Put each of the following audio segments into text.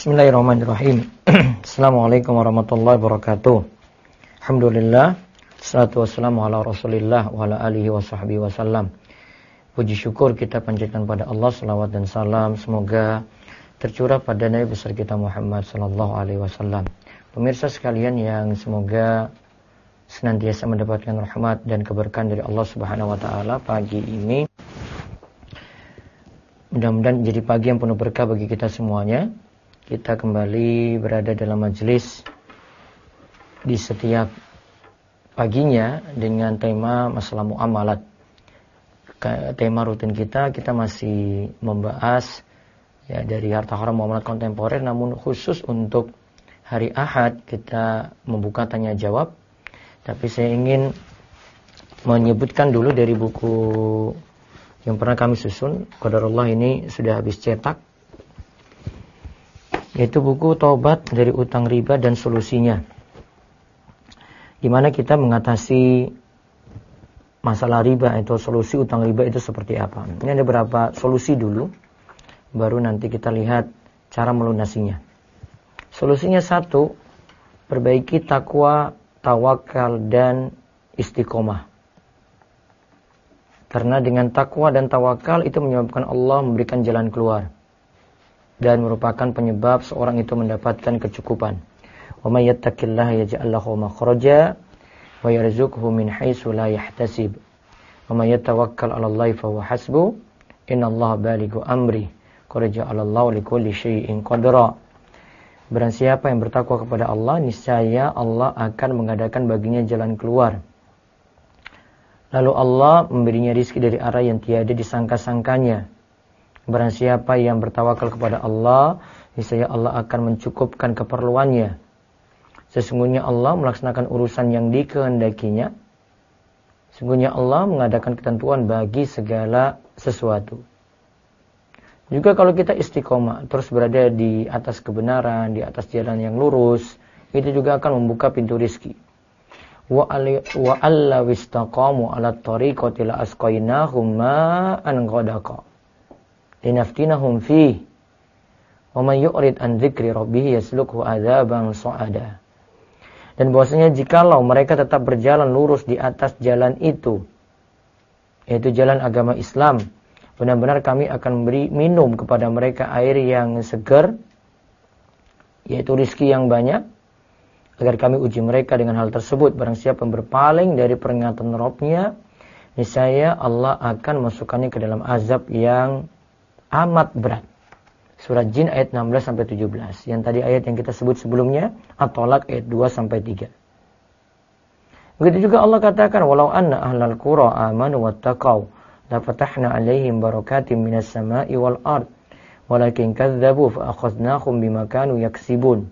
Bismillahirrahmanirrahim. Assalamualaikum warahmatullahi wabarakatuh. Alhamdulillah, salatu wassalamu ala rasulillah wa ala alihi wa sahbihi wasallam. Puji syukur kita panjatkan pada Allah, salawat dan salam semoga tercurah pada Nabi besar kita Muhammad sallallahu alaihi wasallam. Pemirsa sekalian yang semoga senantiasa mendapatkan rahmat dan keberkahan dari Allah Subhanahu wa taala, pagi ini mudah-mudahan menjadi pagi yang penuh berkah bagi kita semuanya. Kita kembali berada dalam majelis di setiap paginya dengan tema masalah muamalat. Tema rutin kita masih membahas ya dari harta haram muamalat kontemporer, namun khusus untuk hari Ahad kita membuka tanya jawab. Tapi saya ingin menyebutkan dulu dari buku yang pernah kami susun, qadarullah ini sudah habis cetak, yaitu buku Taubat dari Utang Riba dan Solusinya, di mana kita mengatasi masalah riba, itu solusi utang riba itu seperti apa. Ini ada beberapa solusi dulu, baru nanti kita lihat cara melunasinya. Solusinya satu, perbaiki takwa, tawakal dan istiqomah. Karena dengan takwa dan tawakal itu menyebabkan Allah memberikan jalan keluar dan merupakan penyebab seorang itu mendapatkan kecukupan. Wa may yattaqillaha yaj'al lahu makhraja wa yarzuqhu min haitsu la yahtasib. Wa may yatawakkal 'alallahi fa huwa hasbuh. Innallaha balighu amri. Qad ja'alallahu likulli syai'in qadra. Barang siapa yang bertakwa kepada Allah, niscaya Allah akan mengadakan baginya jalan keluar. Lalu Allah memberinya rizki dari arah yang tiada disangka-sangkanya. Barang siapa yang bertawakal kepada Allah, niscaya Allah akan mencukupkan keperluannya. Sesungguhnya Allah melaksanakan urusan yang dikehendakinya. Sesungguhnya Allah mengadakan ketentuan bagi segala sesuatu. Juga kalau kita istiqomah, terus berada di atas kebenaran, di atas jalan yang lurus, itu juga akan membuka pintu rizki. Wa alla wistaqamu ala tariqati la asqainahum ma'an ghadaqa linaftinahum fi wa man yu'rid an dzikri rabbih yaslukhu adzaban su'ada. Dan bahwasanya jikalau mereka tetap berjalan lurus di atas jalan itu, yaitu jalan agama Islam, benar-benar kami akan memberi minum kepada mereka air yang segar, yaitu rizki yang banyak, agar kami uji mereka dengan hal tersebut. Barang siapa yang berpaling dari peringatan Rabb-Nya, niscaya Allah akan masukkannya ke dalam azab yang amat berat. Surat Jin ayat 16-17. Yang tadi ayat yang kita sebut sebelumnya, At-Tolak ayat 2-3. Begitu juga Allah katakan, walau anna ahlal qura amanu wattaqau la fatahna alaihim barakatim minas sama'i wal ard walakin kadzdzabu fa akhadnahum bima kanu yaksibun.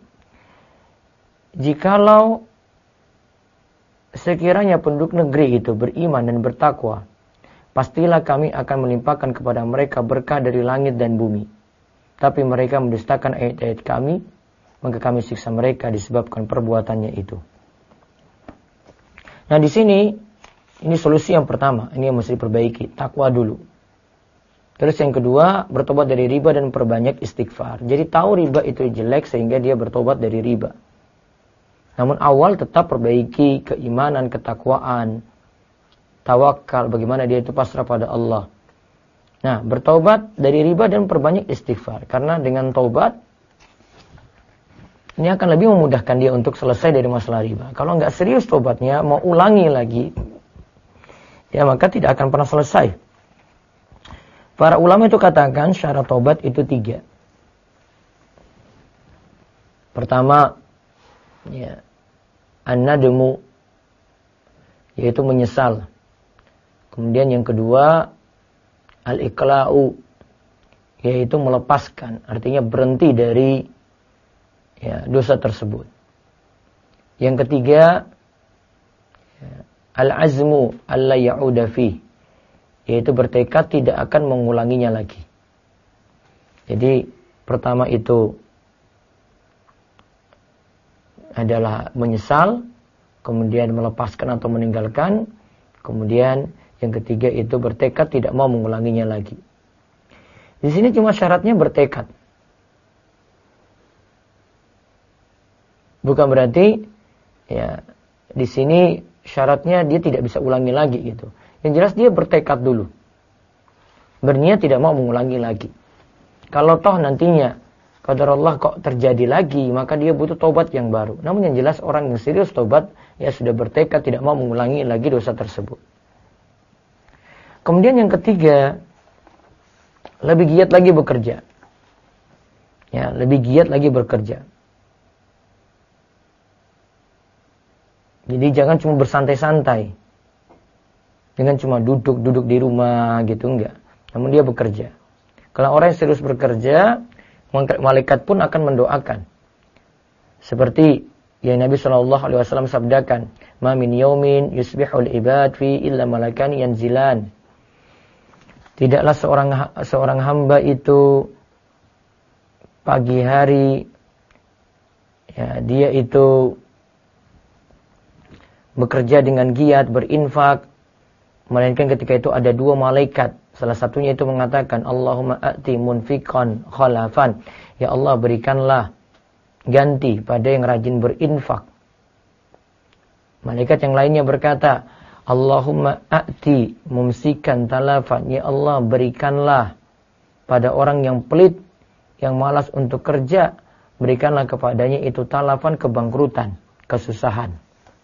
Jikalau sekiranya penduduk negeri itu beriman dan bertakwa, pastilah kami akan melimpahkan kepada mereka berkah dari langit dan bumi. Tapi mereka mendustakan ayat-ayat kami, maka kami siksa mereka disebabkan perbuatannya itu. Nah di sini, ini solusi yang pertama, ini yang mesti diperbaiki, takwa dulu. Terus yang kedua, bertobat dari riba dan perbanyak istighfar. Jadi tahu riba itu jelek sehingga dia bertobat dari riba. Namun awal tetap perbaiki keimanan, ketakwaan, tawakal, bagaimana dia itu pasrah pada Allah. Nah, bertobat dari riba dan perbanyak istighfar. Karena dengan taubat, ini akan lebih memudahkan dia untuk selesai dari masalah riba. Kalau nggak serius taubatnya, mau ulangi lagi, ya maka tidak akan pernah selesai. Para ulama itu katakan syarat taubat itu 3. Pertama, ya, an-nadmu, yaitu menyesal. Kemudian yang kedua, al-iqla'u, yaitu melepaskan, artinya berhenti dari ya, dosa tersebut. Yang ketiga, ya, al-azmu alla ya'uda fi, yaitu bertekad tidak akan mengulanginya lagi. Jadi pertama itu adalah menyesal, kemudian melepaskan atau meninggalkan, kemudian yang ketiga itu bertekad tidak mau mengulanginya lagi. Di sini cuma syaratnya bertekad. Bukan berarti ya di sini syaratnya dia tidak bisa ulangi lagi gitu. Yang jelas dia bertekad dulu. Berniat tidak mau mengulangi lagi. Kalau toh nantinya qadar Allah kok terjadi lagi, maka dia butuh tobat yang baru. Namun yang jelas orang yang serius tobat, ya sudah bertekad tidak mau mengulangi lagi dosa tersebut. Kemudian yang ketiga, lebih giat lagi bekerja. Ya, lebih giat lagi bekerja. Jadi jangan cuma bersantai-santai. Jangan cuma duduk-duduk di rumah gitu, enggak. Namun dia bekerja. Kalau orang yang serius bekerja, malaikat pun akan mendoakan. Seperti yang Nabi SAW sabdakan, "Ma min yaumin yusbihul ibad fi illa malakani yanzilan." Tidaklah seorang hamba itu pagi hari ya, dia itu bekerja dengan giat, berinfak, melainkan ketika itu ada dua malaikat. Salah satunya itu mengatakan, Allahumma a'ti munfiqan khalafan. Ya Allah, berikanlah ganti pada yang rajin berinfak. Malaikat yang lainnya berkata, Allahumma a'ti mumsikan talafan. Ya Allah, berikanlah pada orang yang pelit, yang malas untuk kerja, berikanlah kepadanya itu talafan, kebangkrutan, kesusahan.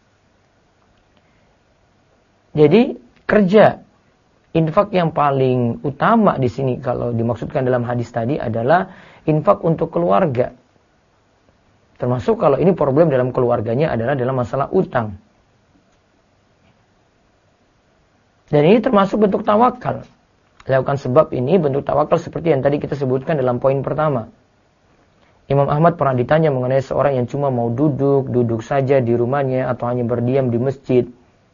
Jadi kerja, infak yang paling utama di sini kalau dimaksudkan dalam hadis tadi adalah infak untuk keluarga. Termasuk kalau ini problem dalam keluarganya adalah dalam masalah utang. Dan ini termasuk bentuk tawakal. Lakukan sebab ini bentuk tawakal seperti yang tadi kita sebutkan dalam poin pertama. Imam Ahmad pernah ditanya mengenai seorang yang cuma mau duduk saja di rumahnya atau hanya berdiam di masjid.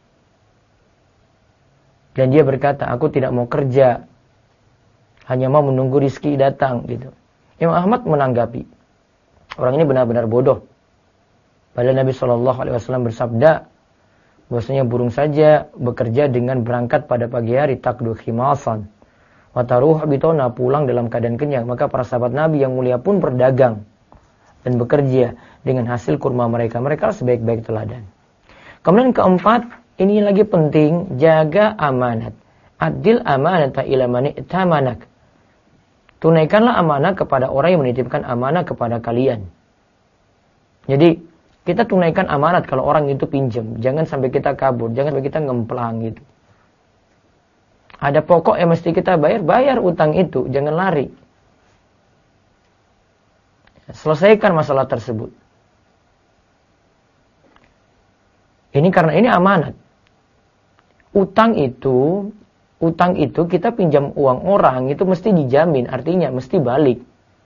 Dan dia berkata, aku tidak mau kerja, hanya mau menunggu rizki datang gitu. Imam Ahmad menanggapi, orang ini benar-benar bodoh. Padahal Nabi SAW bersabda, bahwasanya burung saja bekerja dengan berangkat pada pagi hari, takdu khimasan, wataruh bitona, pulang dalam keadaan kenyang. Maka para sahabat Nabi yang mulia pun berdagang dan bekerja dengan hasil kurma mereka. Mereka sebaik-baik teladan. Kemudian keempat, ini lagi penting, jaga amanat. Adil amanata ila man i'tamanak. Tunaikanlah amanah kepada orang yang menitipkan amanah kepada kalian. Jadi, kita tunaikan amanat kalau orang itu pinjam. Jangan sampai kita kabur, jangan sampai kita ngemplang gitu. Ada pokok yang mesti kita bayar utang itu, jangan lari. Selesaikan masalah tersebut. Ini karena ini amanat. Utang itu kita pinjam uang orang itu mesti dijamin, artinya mesti balik.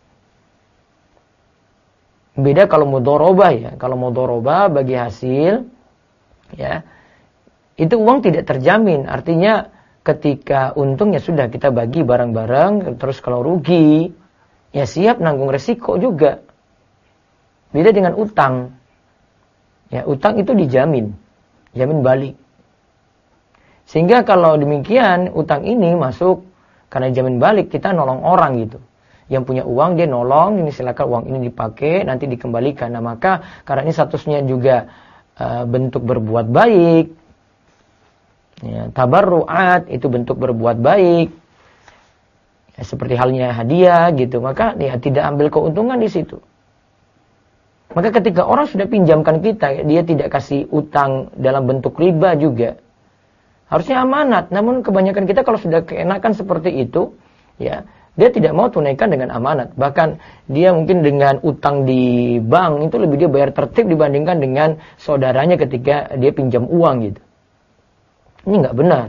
Beda kalau mudharabah ya. Kalau mudharabah bagi hasil ya, itu uang tidak terjamin. Artinya ketika untung ya sudah kita bagi bareng-bareng, terus kalau rugi ya siap nanggung resiko juga. Beda dengan utang. Ya, utang itu dijamin, jamin balik. Sehingga kalau demikian utang ini masuk karena jamin balik, kita nolong orang gitu. Yang punya uang dia nolong, ini silakan uang ini dipakai, nanti dikembalikan. Nah maka karena ini statusnya juga bentuk berbuat baik, ya, tabarru'at itu bentuk berbuat baik, ya, seperti halnya hadiah gitu. Maka ya tidak ambil keuntungan di situ. Maka ketika orang sudah pinjamkan kita, dia tidak kasih utang dalam bentuk riba juga. Harusnya amanat, namun kebanyakan kita kalau sudah keenakan seperti itu, ya, dia tidak mau tunaikan dengan amanat. Bahkan dia mungkin dengan utang di bank itu lebih dia bayar tertib dibandingkan dengan saudaranya ketika dia pinjam uang gitu. Ini nggak benar.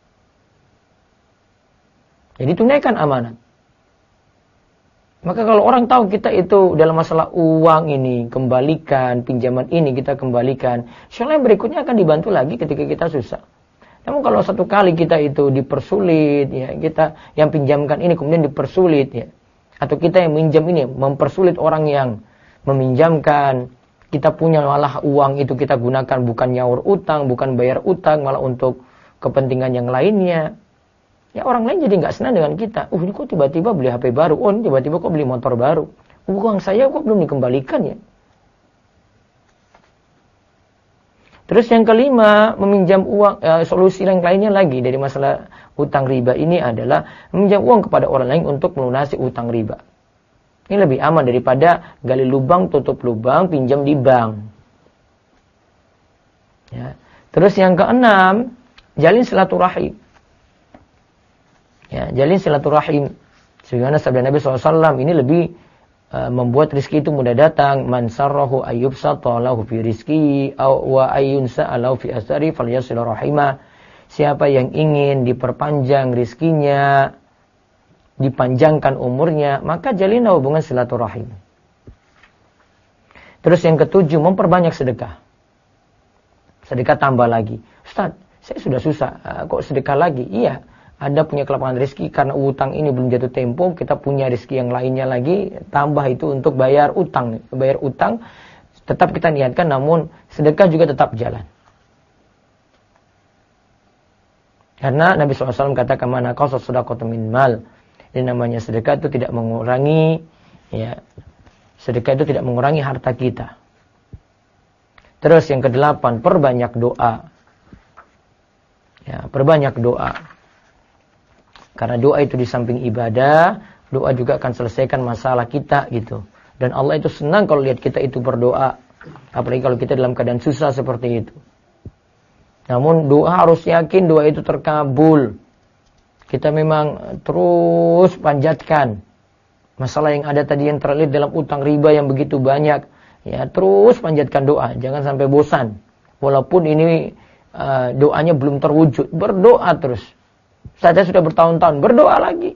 Jadi tunaikan amanat. Maka kalau orang tahu kita itu dalam masalah uang ini kembalikan, pinjaman ini kita kembalikan, insya yang berikutnya akan dibantu lagi ketika kita susah. Namun kalau satu kali kita itu dipersulit, ya, kita yang pinjamkan ini kemudian dipersulit, ya, atau kita yang minjam ini mempersulit orang yang meminjamkan, kita punya malah uang itu kita gunakan bukan nyaur utang, bukan bayar utang, malah untuk kepentingan yang lainnya. Ya orang lain jadi nggak senang dengan kita. Ini kok tiba-tiba beli HP baru, ini tiba-tiba kok beli motor baru. Uang saya kok belum dikembalikan ya. Terus yang kelima, meminjam uang, solusi yang lainnya lagi dari masalah utang riba ini adalah meminjam uang kepada orang lain untuk melunasi utang riba. Ini lebih aman daripada gali lubang, tutup lubang, pinjam di bank. Ya. Terus yang keenam, jalin silaturahim. Ya, jalin silaturahim. Sebagaimana sabda Nabi SAW, ini lebih membuat rizki itu mudah datang. Man sarrahu ayyubsata lahu fi rizki wa ayyunsa lahu fi asari falyasil rahimah. Siapa yang ingin diperpanjang rizkinya, dipanjangkan umurnya, maka jalinlah hubungan silaturahim. Terus yang ketujuh, memperbanyak sedekah. Sedekah tambah lagi. Ustaz, saya sudah susah, kok sedekah lagi? Iya. Anda punya kelapangan rezeki karena utang ini belum jatuh tempo, kita punya rezeki yang lainnya lagi, tambah itu untuk bayar utang. Bayar utang tetap kita niatkan, namun sedekah juga tetap jalan. Karena Nabi SAW katakan, mana qasas shadaqatu min mal. Ini namanya sedekah itu tidak mengurangi, ya, sedekah itu tidak mengurangi harta kita. Terus yang kedelapan, perbanyak doa. Ya, perbanyak doa. Karena doa itu di samping ibadah, doa juga akan selesaikan masalah kita gitu. Dan Allah itu senang kalau lihat kita itu berdoa. Apalagi kalau kita dalam keadaan susah seperti itu. Namun doa harus yakin doa itu terkabul. Kita memang terus panjatkan. Masalah yang ada tadi yang terlilit dalam utang riba yang begitu banyak. Ya, terus panjatkan doa. Jangan sampai bosan. Walaupun ini doanya belum terwujud. Berdoa terus. Saya sudah bertahun-tahun, berdoa lagi.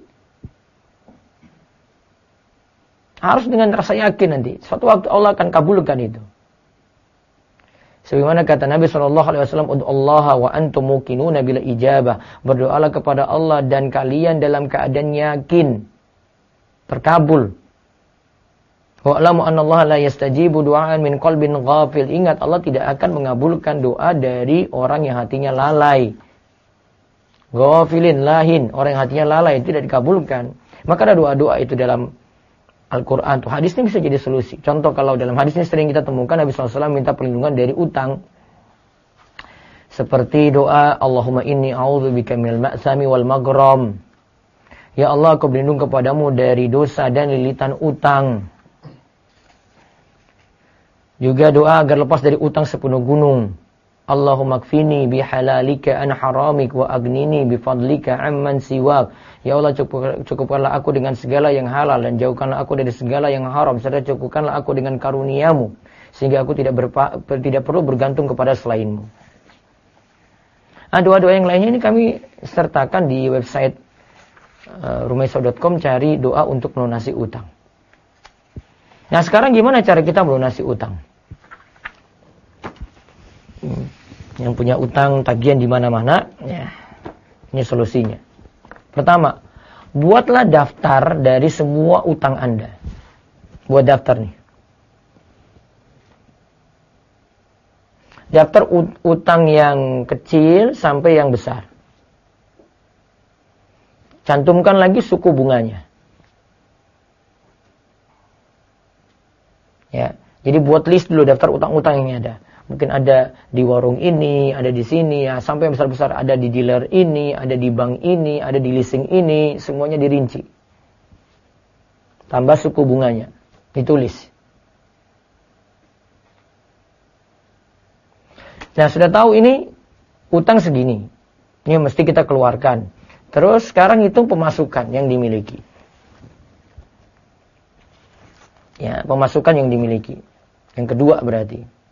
Harus dengan rasa yakin nanti. Suatu waktu Allah akan kabulkan itu. Sebagaimana kata Nabi SAW, Ud'ullaha wa antum muqinuna bila ijabah. Berdoalah kepada Allah dan kalian dalam keadaan yakin. Terkabul. Wa'lamu annallaha la yastajibu du'aan min qalbin ghafil. Ingat, Allah tidak akan mengabulkan doa dari orang yang hatinya lalai. Ghafilin, lahin, orang yang hatinya lalai tidak dikabulkan. Maka ada doa-doa itu dalam Al-Quran. Tuh, hadis ini bisa jadi solusi. Contoh kalau dalam hadis ini sering kita temukan Nabi SAW minta perlindungan dari utang. Seperti doa Allahumma inni a'udzubika minal ma'sami wal maghram. Ya Allah, aku berlindung kepadamu dari dosa dan lilitan utang. Juga doa agar lepas dari utang sepenuh gunung. Allahumma kfini bihalalika an haramik wa agnini bifadlika amman siwak. Ya Allah, cukupkanlah aku dengan segala yang halal dan jauhkanlah aku dari segala yang haram, serta cukupkanlah aku dengan karuniamu sehingga aku tidak perlu bergantung kepada selainmu. Doa-doa yang lainnya ini kami sertakan di website rumaisa.com, cari doa untuk melunasi utang. Nah, sekarang gimana cara kita melunasi utang? Yang punya utang tagihan di mana-mana, ya, ini solusinya. Pertama, buatlah daftar dari semua utang Anda. Buat daftar nih. Daftar utang yang kecil sampai yang besar. Cantumkan lagi suku bunganya. Ya, jadi buat list dulu daftar utang-utang yang ada. Mungkin ada di warung ini, ada di sini, ya, sampai yang besar-besar ada di dealer ini, ada di bank ini, ada di leasing ini, semuanya dirinci. Tambah suku bunganya, ditulis. Nah, sudah tahu ini utang segini, ini mesti kita keluarkan. Terus sekarang hitung pemasukan yang dimiliki. Ya, pemasukan yang dimiliki. Yang kedua berarti.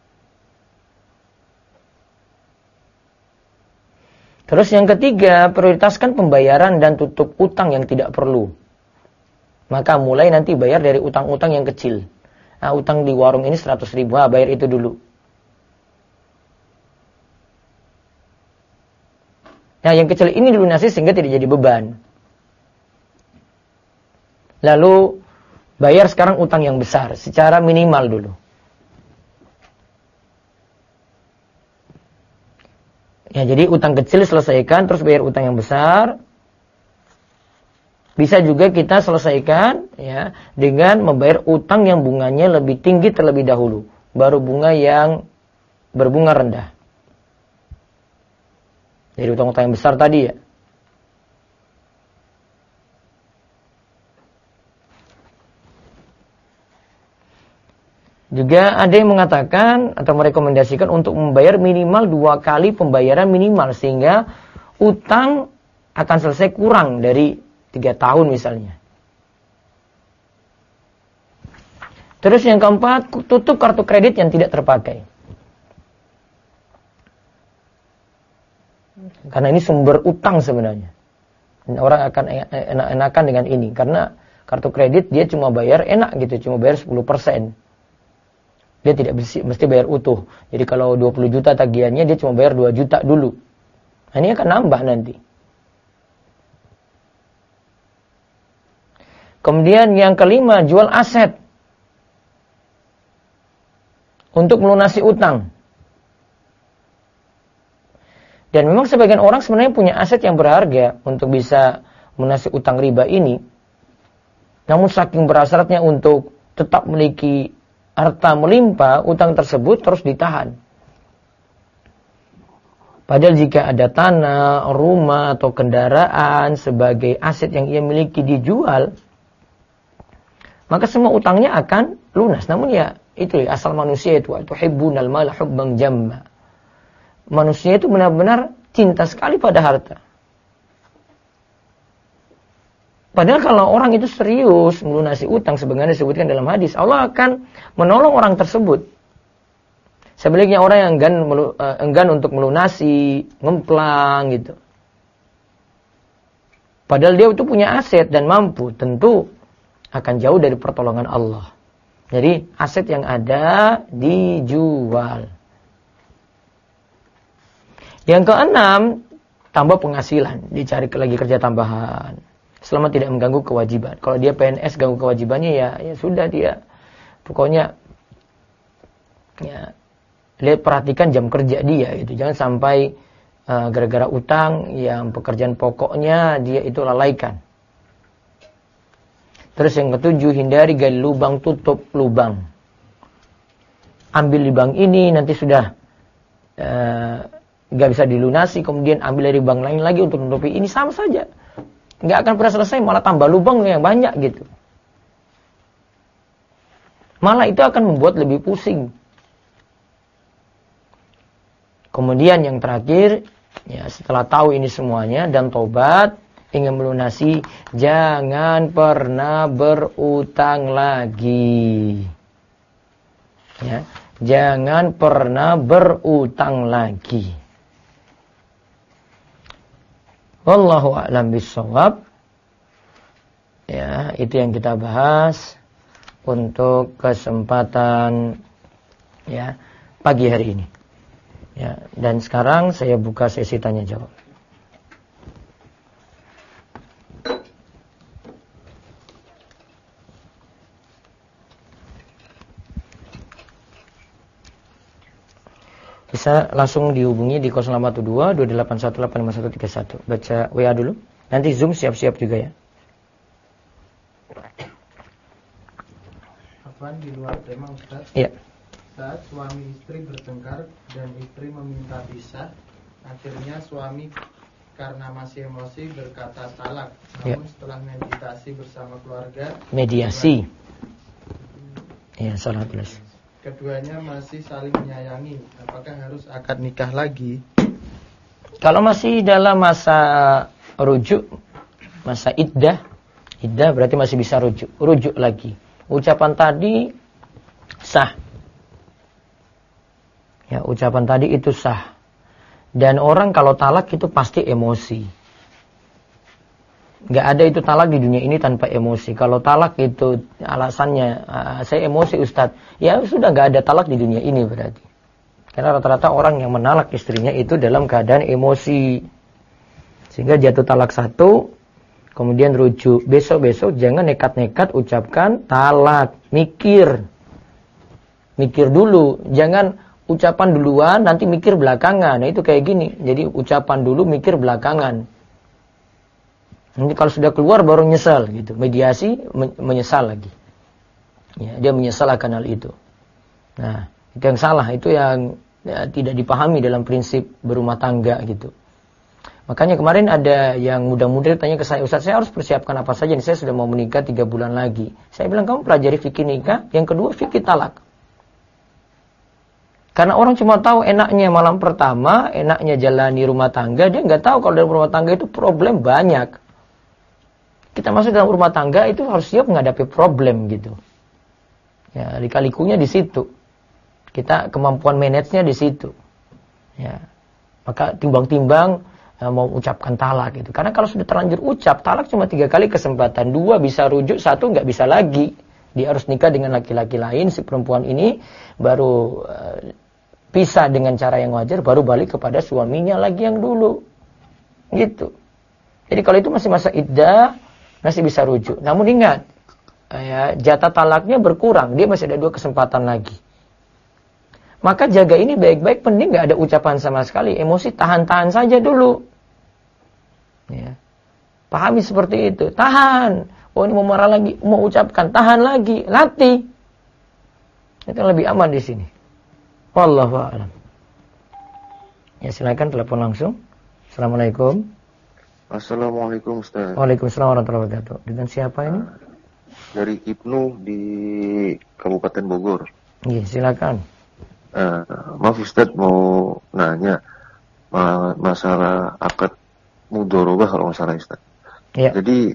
Terus yang ketiga, prioritaskan pembayaran dan tutup utang yang tidak perlu. Maka mulai nanti bayar dari utang-utang yang kecil. Nah, utang di warung ini 100 ribu, bayar itu dulu. Nah, yang kecil ini dilunasi sehingga tidak jadi beban. Lalu, bayar sekarang utang yang besar, secara minimal dulu. Ya, jadi utang kecil selesaikan, terus bayar utang yang besar. Bisa juga kita selesaikan ya dengan membayar utang yang bunganya lebih tinggi terlebih dahulu, baru bunga yang berbunga rendah. Dari utang-utang yang besar tadi ya. Juga ada yang mengatakan atau merekomendasikan untuk membayar minimal 2 kali pembayaran minimal. Sehingga utang akan selesai kurang dari 3 tahun misalnya. Terus yang keempat, tutup kartu kredit yang tidak terpakai. Karena ini sumber utang sebenarnya. Dan orang akan enakan dengan ini. Karena kartu kredit dia cuma bayar enak gitu. Cuma bayar 10%. Dia tidak mesti bayar utuh. Jadi kalau 20 juta tagihannya dia cuma bayar 2 juta dulu. Nah, ini akan nambah nanti. Kemudian yang kelima, jual aset. Untuk melunasi utang. Dan memang sebagian orang sebenarnya punya aset yang berharga untuk bisa melunasi utang riba ini. Namun saking berhasratnya untuk tetap memiliki harta melimpah, utang tersebut terus ditahan. Padahal jika ada tanah, rumah, atau kendaraan sebagai aset yang ia miliki dijual, maka semua utangnya akan lunas. Namun ya, itu asal manusia itu, tuhibbunal mala hubban jamma. Manusia itu benar-benar cinta sekali pada harta. Padahal kalau orang itu serius melunasi utang, sebagaimana disebutkan dalam hadis, Allah akan menolong orang tersebut. Sebaliknya orang yang enggan untuk melunasi, ngemplang gitu. Padahal dia itu punya aset dan mampu, tentu akan jauh dari pertolongan Allah. Jadi aset yang ada dijual. Yang keenam, tambah penghasilan, dicari lagi kerja tambahan. Selama tidak mengganggu kewajiban. Kalau dia PNS ganggu kewajibannya ya sudah dia. Pokoknya ya lihat perhatikan jam kerja dia gitu. Jangan sampai gara-gara utang yang pekerjaan pokoknya dia itu lalaikan. Terus yang ketujuh, hindari gali lubang, tutup lubang. Ambil di bank ini nanti sudah nggak bisa dilunasi, kemudian ambil dari bank lain lagi untuk menutupi ini, sama saja. Nggak akan pernah selesai, malah tambah lubang yang banyak gitu. Malah itu akan membuat lebih pusing. Kemudian yang terakhir, ya setelah tahu ini semuanya dan tobat, ingin melunasi, jangan pernah berutang lagi. Ya, jangan pernah berutang lagi. Wallahu a'lam bishawab. Ya, itu yang kita bahas untuk kesempatan ya pagi hari ini. Ya, dan sekarang saya buka sesi tanya jawab. Bisa langsung dihubungi di 0812-28185131. Baca WA dulu. Nanti Zoom siap-siap juga ya. Afwan, di luar tema Ustaz. Iya. Saat suami istri bertengkar dan istri meminta pisah, akhirnya suami karena masih emosi berkata talak. Namun setelah meditasi bersama keluarga, mediasi. Iya, salah tulis. Keduanya masih saling menyayangi. Apakah harus akad nikah lagi? Kalau masih dalam masa rujuk, masa iddah berarti masih bisa rujuk lagi. Ucapan tadi sah. Ya, ucapan tadi itu sah. Dan orang kalau talak itu pasti emosi. Gak ada itu talak di dunia ini tanpa emosi. Kalau talak itu alasannya saya emosi Ustadz, ya sudah gak ada talak di dunia ini berarti. Karena rata-rata orang yang menalak istrinya itu dalam keadaan emosi. Sehingga jatuh talak satu, kemudian rujuk. Besok-besok jangan nekat-nekat ucapkan talak. Mikir dulu. Jangan ucapan duluan, nanti mikir belakangan. Nah itu kayak gini. Jadi ucapan dulu, mikir belakangan. Nanti kalau sudah keluar baru nyesal gitu. Mediasi menyesal lagi. Ya, dia menyesal akan hal itu. Nah, itu yang salah, itu yang ya, tidak dipahami dalam prinsip berumah tangga gitu. Makanya kemarin ada yang muda-mudi tanya ke saya, Ustaz, saya harus persiapkan apa saja nih? Saya sudah mau menikah 3 bulan lagi. Saya bilang, kamu pelajari fikih nikah. Yang kedua, fikih talak. Karena orang cuma tahu enaknya malam pertama, enaknya jalani rumah tangga. Dia nggak tahu kalau dalam rumah tangga itu problem banyak. Kita masuk dalam rumah tangga itu harus siap menghadapi problem gitu. Ya, lika-likunya di situ. Kita kemampuan manage-nya di situ. Ya. Maka timbang-timbang mau ucapkan talak gitu. Karena kalau sudah terlanjur ucap, talak cuma 3 kali kesempatan. 2 bisa rujuk, 1 nggak bisa lagi. Dia harus nikah dengan laki-laki lain. Si perempuan ini baru pisah dengan cara yang wajar, baru balik kepada suaminya lagi yang dulu. Gitu. Jadi kalau itu masih masa iddah, masih bisa rujuk. Namun ingat, ya, jatah talaknya berkurang. Dia masih ada 2 kesempatan lagi. Maka jaga ini baik-baik, penting nggak ada ucapan sama sekali. Emosi tahan-tahan saja dulu. Ya. Pahami seperti itu. Tahan. Oh, ini mau marah lagi, mau ucapkan, tahan lagi, latih. Itu lebih aman di sini. Wallahu a'lam. Ya, silakan telepon langsung. Assalamualaikum. Assalamualaikum Ustaz. Waalaikumsalam warahmatullahi wabarakatuh. Dengan siapa ini? Dari Ibnu di Kabupaten Bogor. Iya, silakan. Maaf Ustaz, mau nanya masalah akad mudorobah kalau nggak salah Ustaz. Ya. Jadi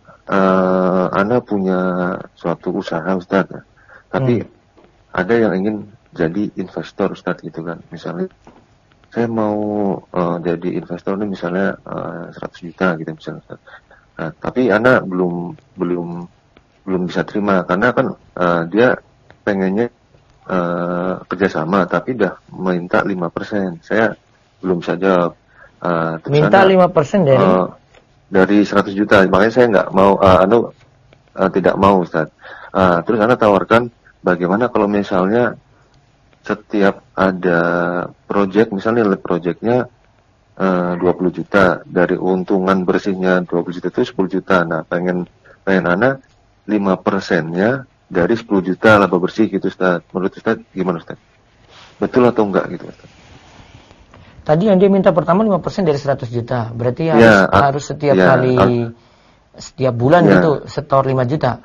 Anda punya suatu usaha Ustaz, tapi ada yang ingin jadi investor Ustaz gitu kan. Misalnya saya mau jadi investor ini misalnya 100 juta gitu misalnya Ustaz. Nah, tapi Anda belum bisa terima karena kan dia pengennya kerjasama tapi dah minta 5%. Saya belum bisa jawab. Minta 5% dari 100 juta. Makanya saya nggak mau tidak mau Ustaz. Terus Anda tawarkan bagaimana kalau misalnya setiap ada project, misalnya nilai projectnya 20 juta, dari untungan bersihnya 20 juta itu 10 juta. Nah, pengen Anda 5%-nya dari 10 juta laba bersih gitu Ustaz. Menurut Ustaz gimana Ustaz? Betul atau enggak gitu Ustaz? Tadi yang dia minta pertama 5% dari 100 juta. Berarti harus setiap kali setiap bulan gitu setor 5 juta.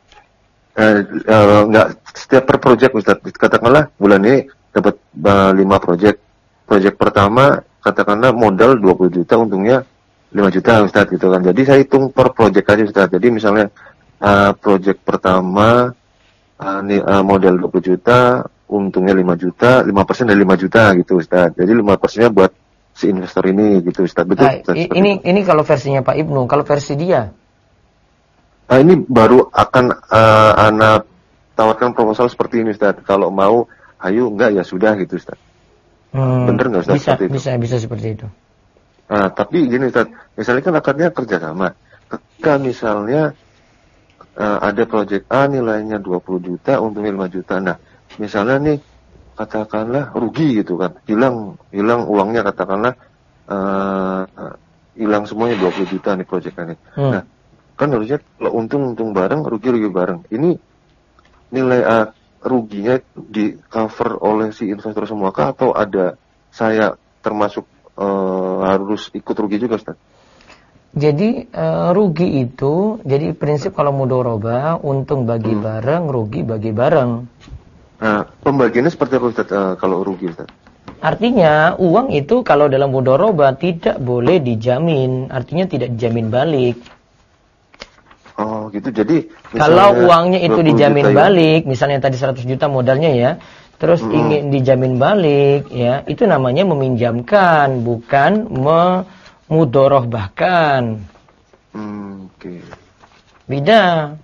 Enggak setiap per project Ustaz. Katakanlah bulan ini dapat 5 project. Project pertama katakanlah modal 20 juta, untungnya 5 juta Ustaz gitu kan. Jadi saya hitung per project aja Ustaz. Jadi misalnya project pertama modal 20 juta, untungnya 5 juta, 5% dari 5 juta gitu Ustaz. Jadi 5%-nya buat si investor ini gitu Ustaz. Betul Ustaz? Ini kalau versinya Pak Ibnu, kalau versi dia? Ini baru akan Ana tawarkan proposal seperti ini Ustaz. Kalau mau, ayo, enggak ya sudah gitu Ustaz. Bener nggak Ustaz? Bisa seperti itu. Tapi gini Ustaz, misalnya kan akadnya kerjasama. Ketika misalnya ada proyek A nilainya 20 juta, untungnya 5 juta. Nah, misalnya nih katakanlah rugi gitu kan. Hilang uangnya katakanlah hilang semuanya 20 juta nih proyeknya nih. Nah, kan harusnya kalau untung bareng, rugi bareng. Ini nilai ruginya di cover oleh si investor semua kah, atau ada saya termasuk harus ikut rugi juga Ustaz? Jadi rugi itu, jadi prinsip kalau mudoroba, untung bagi bareng, rugi bagi bareng. Nah, pembagiannya seperti apa Ustaz kalau rugi Ustaz? Artinya uang itu kalau dalam mudoroba tidak boleh dijamin, artinya tidak dijamin balik. Oh gitu, jadi kalau uangnya itu dijamin balik, misalnya tadi 100 juta modalnya ya, terus ingin dijamin balik ya, itu namanya meminjamkan, bukan mudoroh bahkan. Oke. Beda.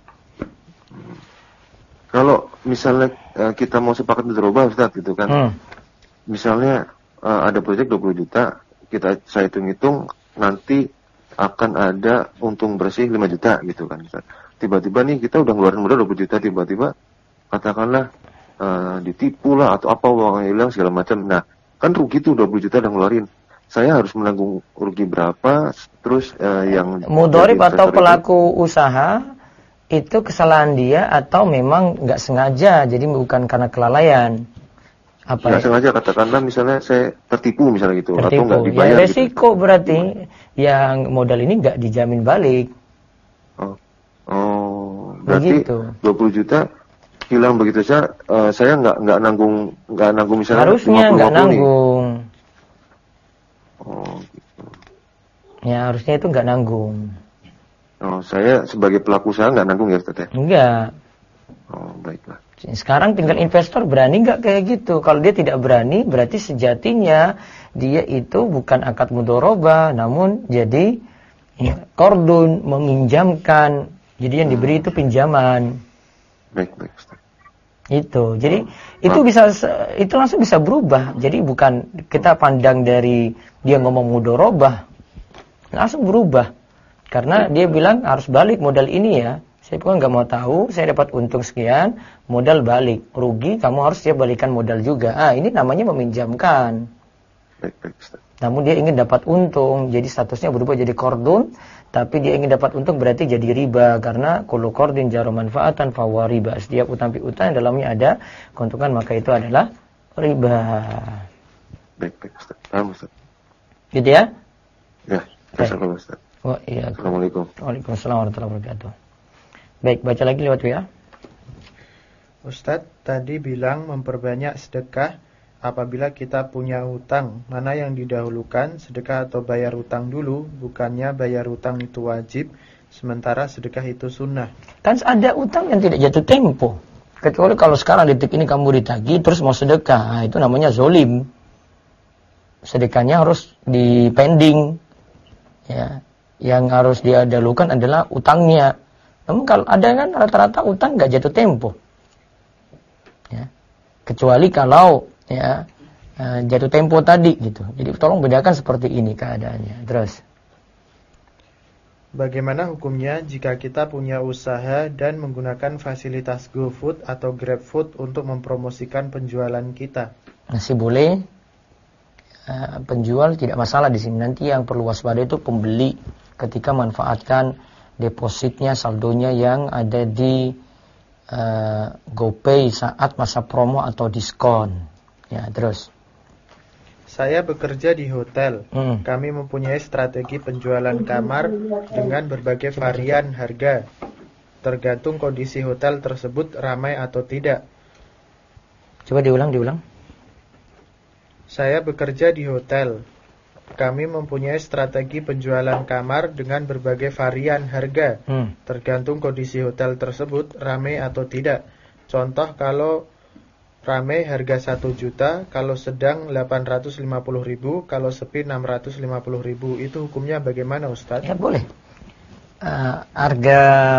Kalau misalnya kita mau sepakat mudoroh Ustaz gitu kan. Misalnya ada proyek 20 juta, saya hitung-hitung nanti akan ada untung bersih 5 juta gitu kan Ustaz. Tiba-tiba nih kita udah ngeluarin modal 20 juta, tiba-tiba katakanlah ditipu lah atau apa, uangnya hilang segala macam. Nah, kan rugi tuh 20 juta udah ngeluarin. Saya harus menanggung rugi berapa? Terus yang mudorib atau pelaku usaha itu kesalahan dia atau memang nggak sengaja, jadi bukan karena kelalaian. Apa nggak sengaja, katakanlah misalnya saya tertipu misalnya gitu, atau nggak tertipu? dibayar Ya gitu. resiko berarti yang modal ini nggak dijamin balik. Berarti Begitu. 20 juta hilang begitu saja, saya nggak nanggung misalnya Harusnya 50-50 nggak nih. nanggung. Gitu. Ya harusnya itu nggak nanggung. Saya sebagai pelaku usaha nggak nanggung ya, Ustaz ya? Enggak. Baiklah. Sekarang tinggal investor berani nggak kayak gitu. Kalau dia tidak berani, berarti sejatinya dia itu bukan akad mudharabah, namun jadi kordun, meminjamkan. Jadi yang diberi itu pinjaman. Baik, Ustaz. Itu. Jadi itu langsung bisa berubah. Jadi bukan kita pandang dari dia ngomong mudharabah, langsung berubah. Karena dia bilang harus balik modal ini ya. Saya pun nggak mau tahu, saya dapat untung sekian, modal balik. Rugi, kamu harus siap balikan modal juga. Ini namanya meminjamkan. Baik, Ustaz. Namun dia ingin dapat untung, jadi statusnya berubah jadi kordun, tapi dia ingin dapat untung berarti jadi riba. Karena kullu qardin jaru manfaatan fahuwa riba. Setiap utang piutang yang dalamnya ada keuntungan, maka itu adalah riba. Baik, Ustaz. Paham, Ustaz. Gitu ya? Ya, jazakallahu Ustaz. Iya. Assalamualaikum. Waalaikumsalam warahmatullahi wabarakatuh. Baik, baca lagi lewat WA. Ustadz tadi bilang memperbanyak sedekah apabila kita punya hutang. Mana yang didahulukan, sedekah atau bayar hutang dulu? Bukannya bayar hutang itu wajib, sementara sedekah itu sunnah. Kan ada utang yang tidak jatuh tempo. Kecuali kalau sekarang detik ini kamu ditagih terus mau sedekah, itu namanya zolim. Sedekahnya harus dipending. Ya. Yang harus dia dahulukan adalah utangnya. Namun kalau ada kan rata-rata utang nggak jatuh tempo. Ya. Kecuali kalau ya jatuh tempo tadi gitu. Jadi tolong bedakan seperti ini keadaannya. Terus. Bagaimana hukumnya jika kita punya usaha dan menggunakan fasilitas GoFood atau GrabFood untuk mempromosikan penjualan kita? Masih boleh. Penjual tidak masalah di sini. Nanti yang perlu waspada itu pembeli ketika manfaatkan depositnya, saldonya yang ada di GoPay saat masa promo atau diskon. Ya, terus. Saya bekerja di hotel. Kami mempunyai strategi penjualan kamar dengan berbagai varian harga. Tergantung kondisi hotel tersebut ramai atau tidak. Coba diulang. Saya bekerja di hotel. Kami mempunyai strategi penjualan kamar dengan berbagai varian harga. Tergantung kondisi hotel tersebut ramai atau tidak. Contoh, kalau ramai harga 1 juta, kalau sedang 850.000, kalau sepi 650.000. Itu hukumnya bagaimana, Ustadz? Ya boleh. Harga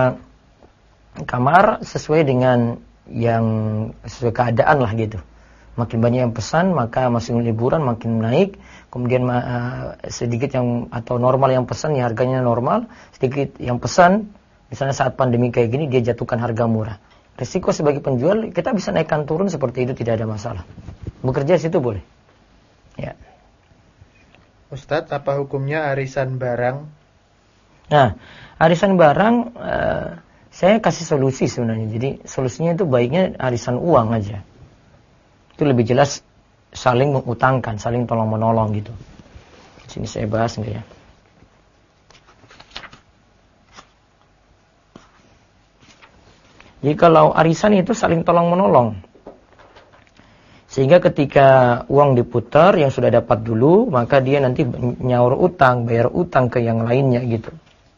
kamar sesuai dengan yang sesuai keadaan lah gitu. Makin banyak yang pesan, maka masing liburan makin naik. Kemudian sedikit yang atau normal yang pesan, ya harganya normal. Sedikit yang pesan, misalnya saat pandemi kayak gini, dia jatuhkan harga murah. Risiko sebagai penjual, kita bisa naikkan turun seperti itu, tidak ada masalah. Bekerja situ boleh. Ya. Ustadz, apa hukumnya arisan barang? Nah, arisan barang, saya kasih solusi sebenarnya. Jadi solusinya itu baiknya arisan uang aja. Itu lebih jelas saling mengutangkan, saling tolong-menolong gitu. Sini saya bahas enggak ya? Jadi kalau arisan itu saling tolong-menolong. Sehingga ketika uang diputar yang sudah dapat dulu, maka dia nanti nyaur utang, bayar utang ke yang lainnya gitu.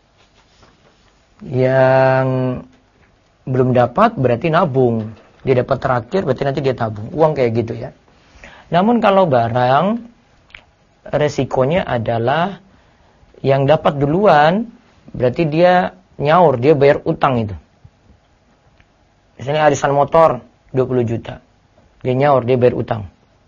Yang belum dapat berarti nabung. Dia dapat terakhir berarti nanti dia tabung. Uang kayak gitu ya. Namun kalau barang, resikonya adalah yang dapat duluan berarti dia nyaur, dia bayar utang itu. Misalnya arisan motor 20 juta. Dia nyaur, dia bayar utang.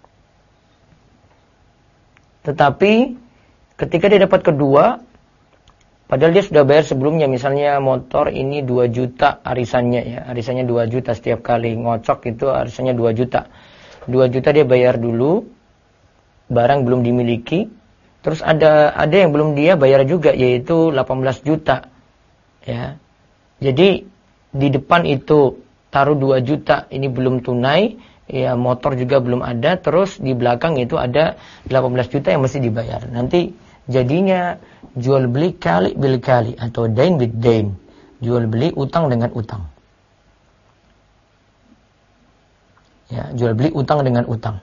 Tetapi ketika dia dapat kedua, padahal dia sudah bayar sebelumnya, misalnya motor ini 2 juta arisannya ya. Arisannya 2 juta setiap kali ngocok itu arisannya 2 juta. 2 juta dia bayar dulu, barang belum dimiliki. Terus ada yang belum dia bayar juga, yaitu 18 juta. Ya. Jadi di depan itu taruh 2 juta, ini belum tunai, ya motor juga belum ada, terus di belakang itu ada 18 juta yang mesti dibayar. Nanti jadinya jual beli kali bil kali atau dain bid dain. Jual beli utang dengan utang. Ya, jual beli utang dengan utang.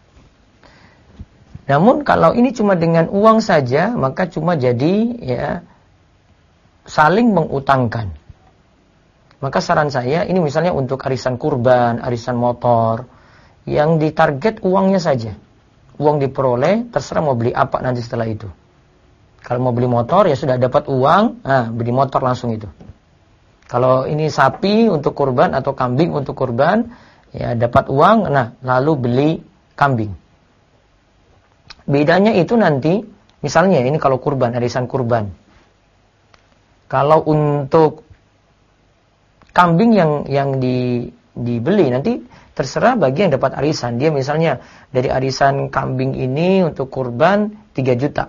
Namun kalau ini cuma dengan uang saja, maka cuma jadi ya saling mengutangkan. Maka saran saya, ini misalnya untuk arisan kurban, arisan motor, yang ditarget uangnya saja. Uang diperoleh, terserah mau beli apa nanti setelah itu. Kalau mau beli motor, ya sudah dapat uang, beli motor langsung itu. Kalau ini sapi untuk kurban atau kambing untuk kurban, ya dapat uang, lalu beli kambing. Bedanya itu nanti, misalnya ini kalau kurban, arisan kurban. Kalau untuk kambing yang dibeli, nanti terserah bagi yang dapat arisan. Dia misalnya dari arisan kambing ini untuk kurban 3 juta.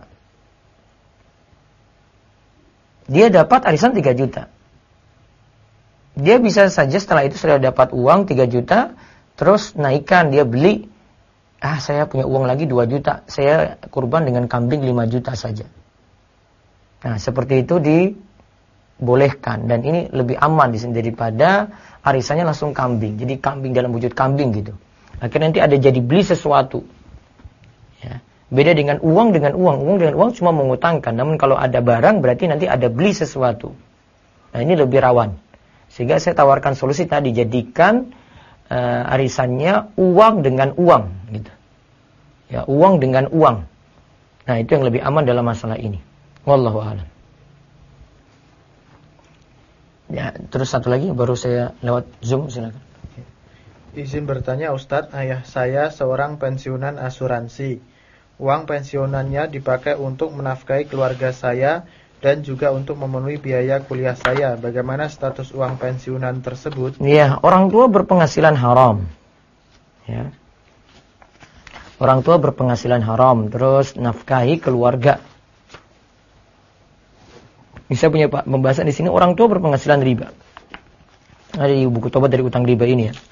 Dia dapat arisan 3 juta. Dia bisa saja setelah itu sudah dapat uang 3 juta, terus naikkan, dia beli, saya punya uang lagi 2 juta, saya kurban dengan kambing 5 juta saja. Nah, seperti itu dibolehkan, dan ini lebih aman di sini daripada arisannya langsung kambing. Jadi kambing dalam wujud kambing gitu. Akhirnya nanti ada jadi beli sesuatu. Ya. Beda dengan uang dengan uang cuma mengutangkan. Namun kalau ada barang berarti nanti ada beli sesuatu. Nah, ini lebih rawan. Sehingga saya tawarkan solusi tadi, jadikan arisannya uang dengan uang gitu. Ya, uang dengan uang. Nah, itu yang lebih aman dalam masalah ini. Wallahu a'lam. Ya, terus satu lagi baru saya lewat Zoom, silakan. Izin bertanya Ustadz, ayah saya seorang pensiunan asuransi. Uang pensiunannya dipakai untuk menafkahi keluarga saya dan juga untuk memenuhi biaya kuliah saya. Bagaimana status uang pensiunan tersebut? Ya, orang tua berpenghasilan haram. Ya. Orang tua berpenghasilan haram, terus nafkahi keluarga. Bisa punya pembahasan di sini, orang tua berpenghasilan riba. Ada di buku tobat dari utang riba ini ya.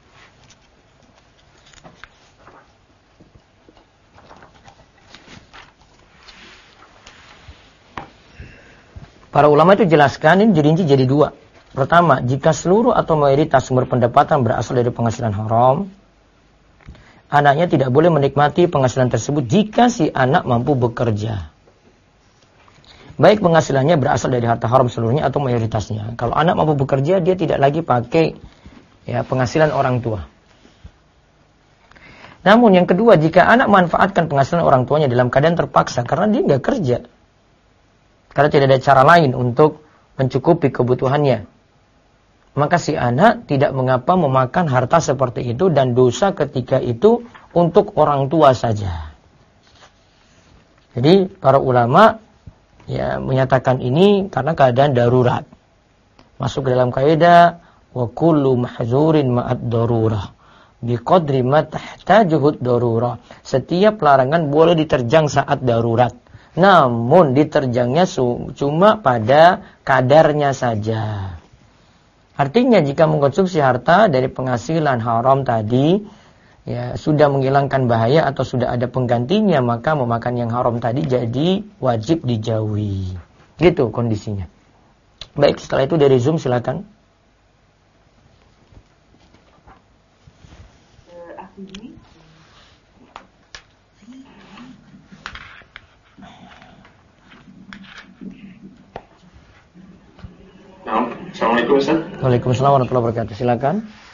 Para ulama itu jelaskan, ini dirinci jadi 2. Pertama, jika seluruh atau mayoritas sumber pendapatan berasal dari penghasilan haram, anaknya tidak boleh menikmati penghasilan tersebut jika si anak mampu bekerja. Baik penghasilannya berasal dari harta haram seluruhnya atau mayoritasnya. Kalau anak mampu bekerja, dia tidak lagi pakai penghasilan orang tua. Namun yang kedua, jika anak manfaatkan penghasilan orang tuanya dalam keadaan terpaksa karena dia nggak kerja, karena tidak ada cara lain untuk mencukupi kebutuhannya, maka si anak tidak mengapa memakan harta seperti itu, dan dosa ketika itu untuk orang tua saja. Jadi para ulama menyatakan ini karena keadaan darurat. Masuk ke dalam kaidah wa kullu mahzurin ma'ad darurah biqadri ma tahtajuhu darurah. Setiap larangan boleh diterjang saat darurat. Namun diterjangnya cuma pada kadarnya saja. Artinya jika mengkonsumsi harta dari penghasilan haram tadi sudah menghilangkan bahaya atau sudah ada penggantinya, maka memakan yang haram tadi jadi wajib dijauhi. Gitu kondisinya. Baik, setelah itu dari Zoom silakan. Assalamualaikum Ustaz. Waalaikumsalam warahmatullahi wabarakatuh. Silakan.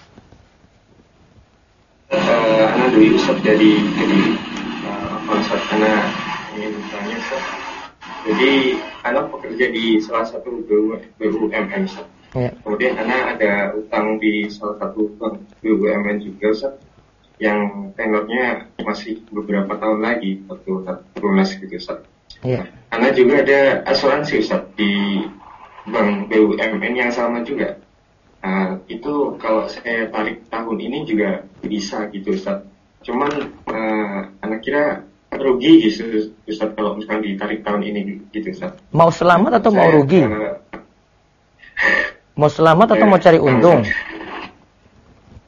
Ana Dwi Ustaz dari Ustaz. Ana ingin bertanya Ustaz. Jadi Ana bekerja di salah satu BUMN Ustaz. Ya. Kemudian Ana ada utang di salah satu BUMN juga Ustaz, yang tenornya masih beberapa tahun lagi waktu lunas gitu Ustaz. Ya. Ana juga ada asuransi Ustaz di bank BUMN yang sama juga. Itu kalau saya tarik tahun ini juga bisa gitu Ustaz. Cuman anak kira rugi gitu Ustaz kalau misalkan ditarik tahun ini gitu Ustaz. Mau selamat atau mau rugi? Mau selamat atau mau cari untung? Mau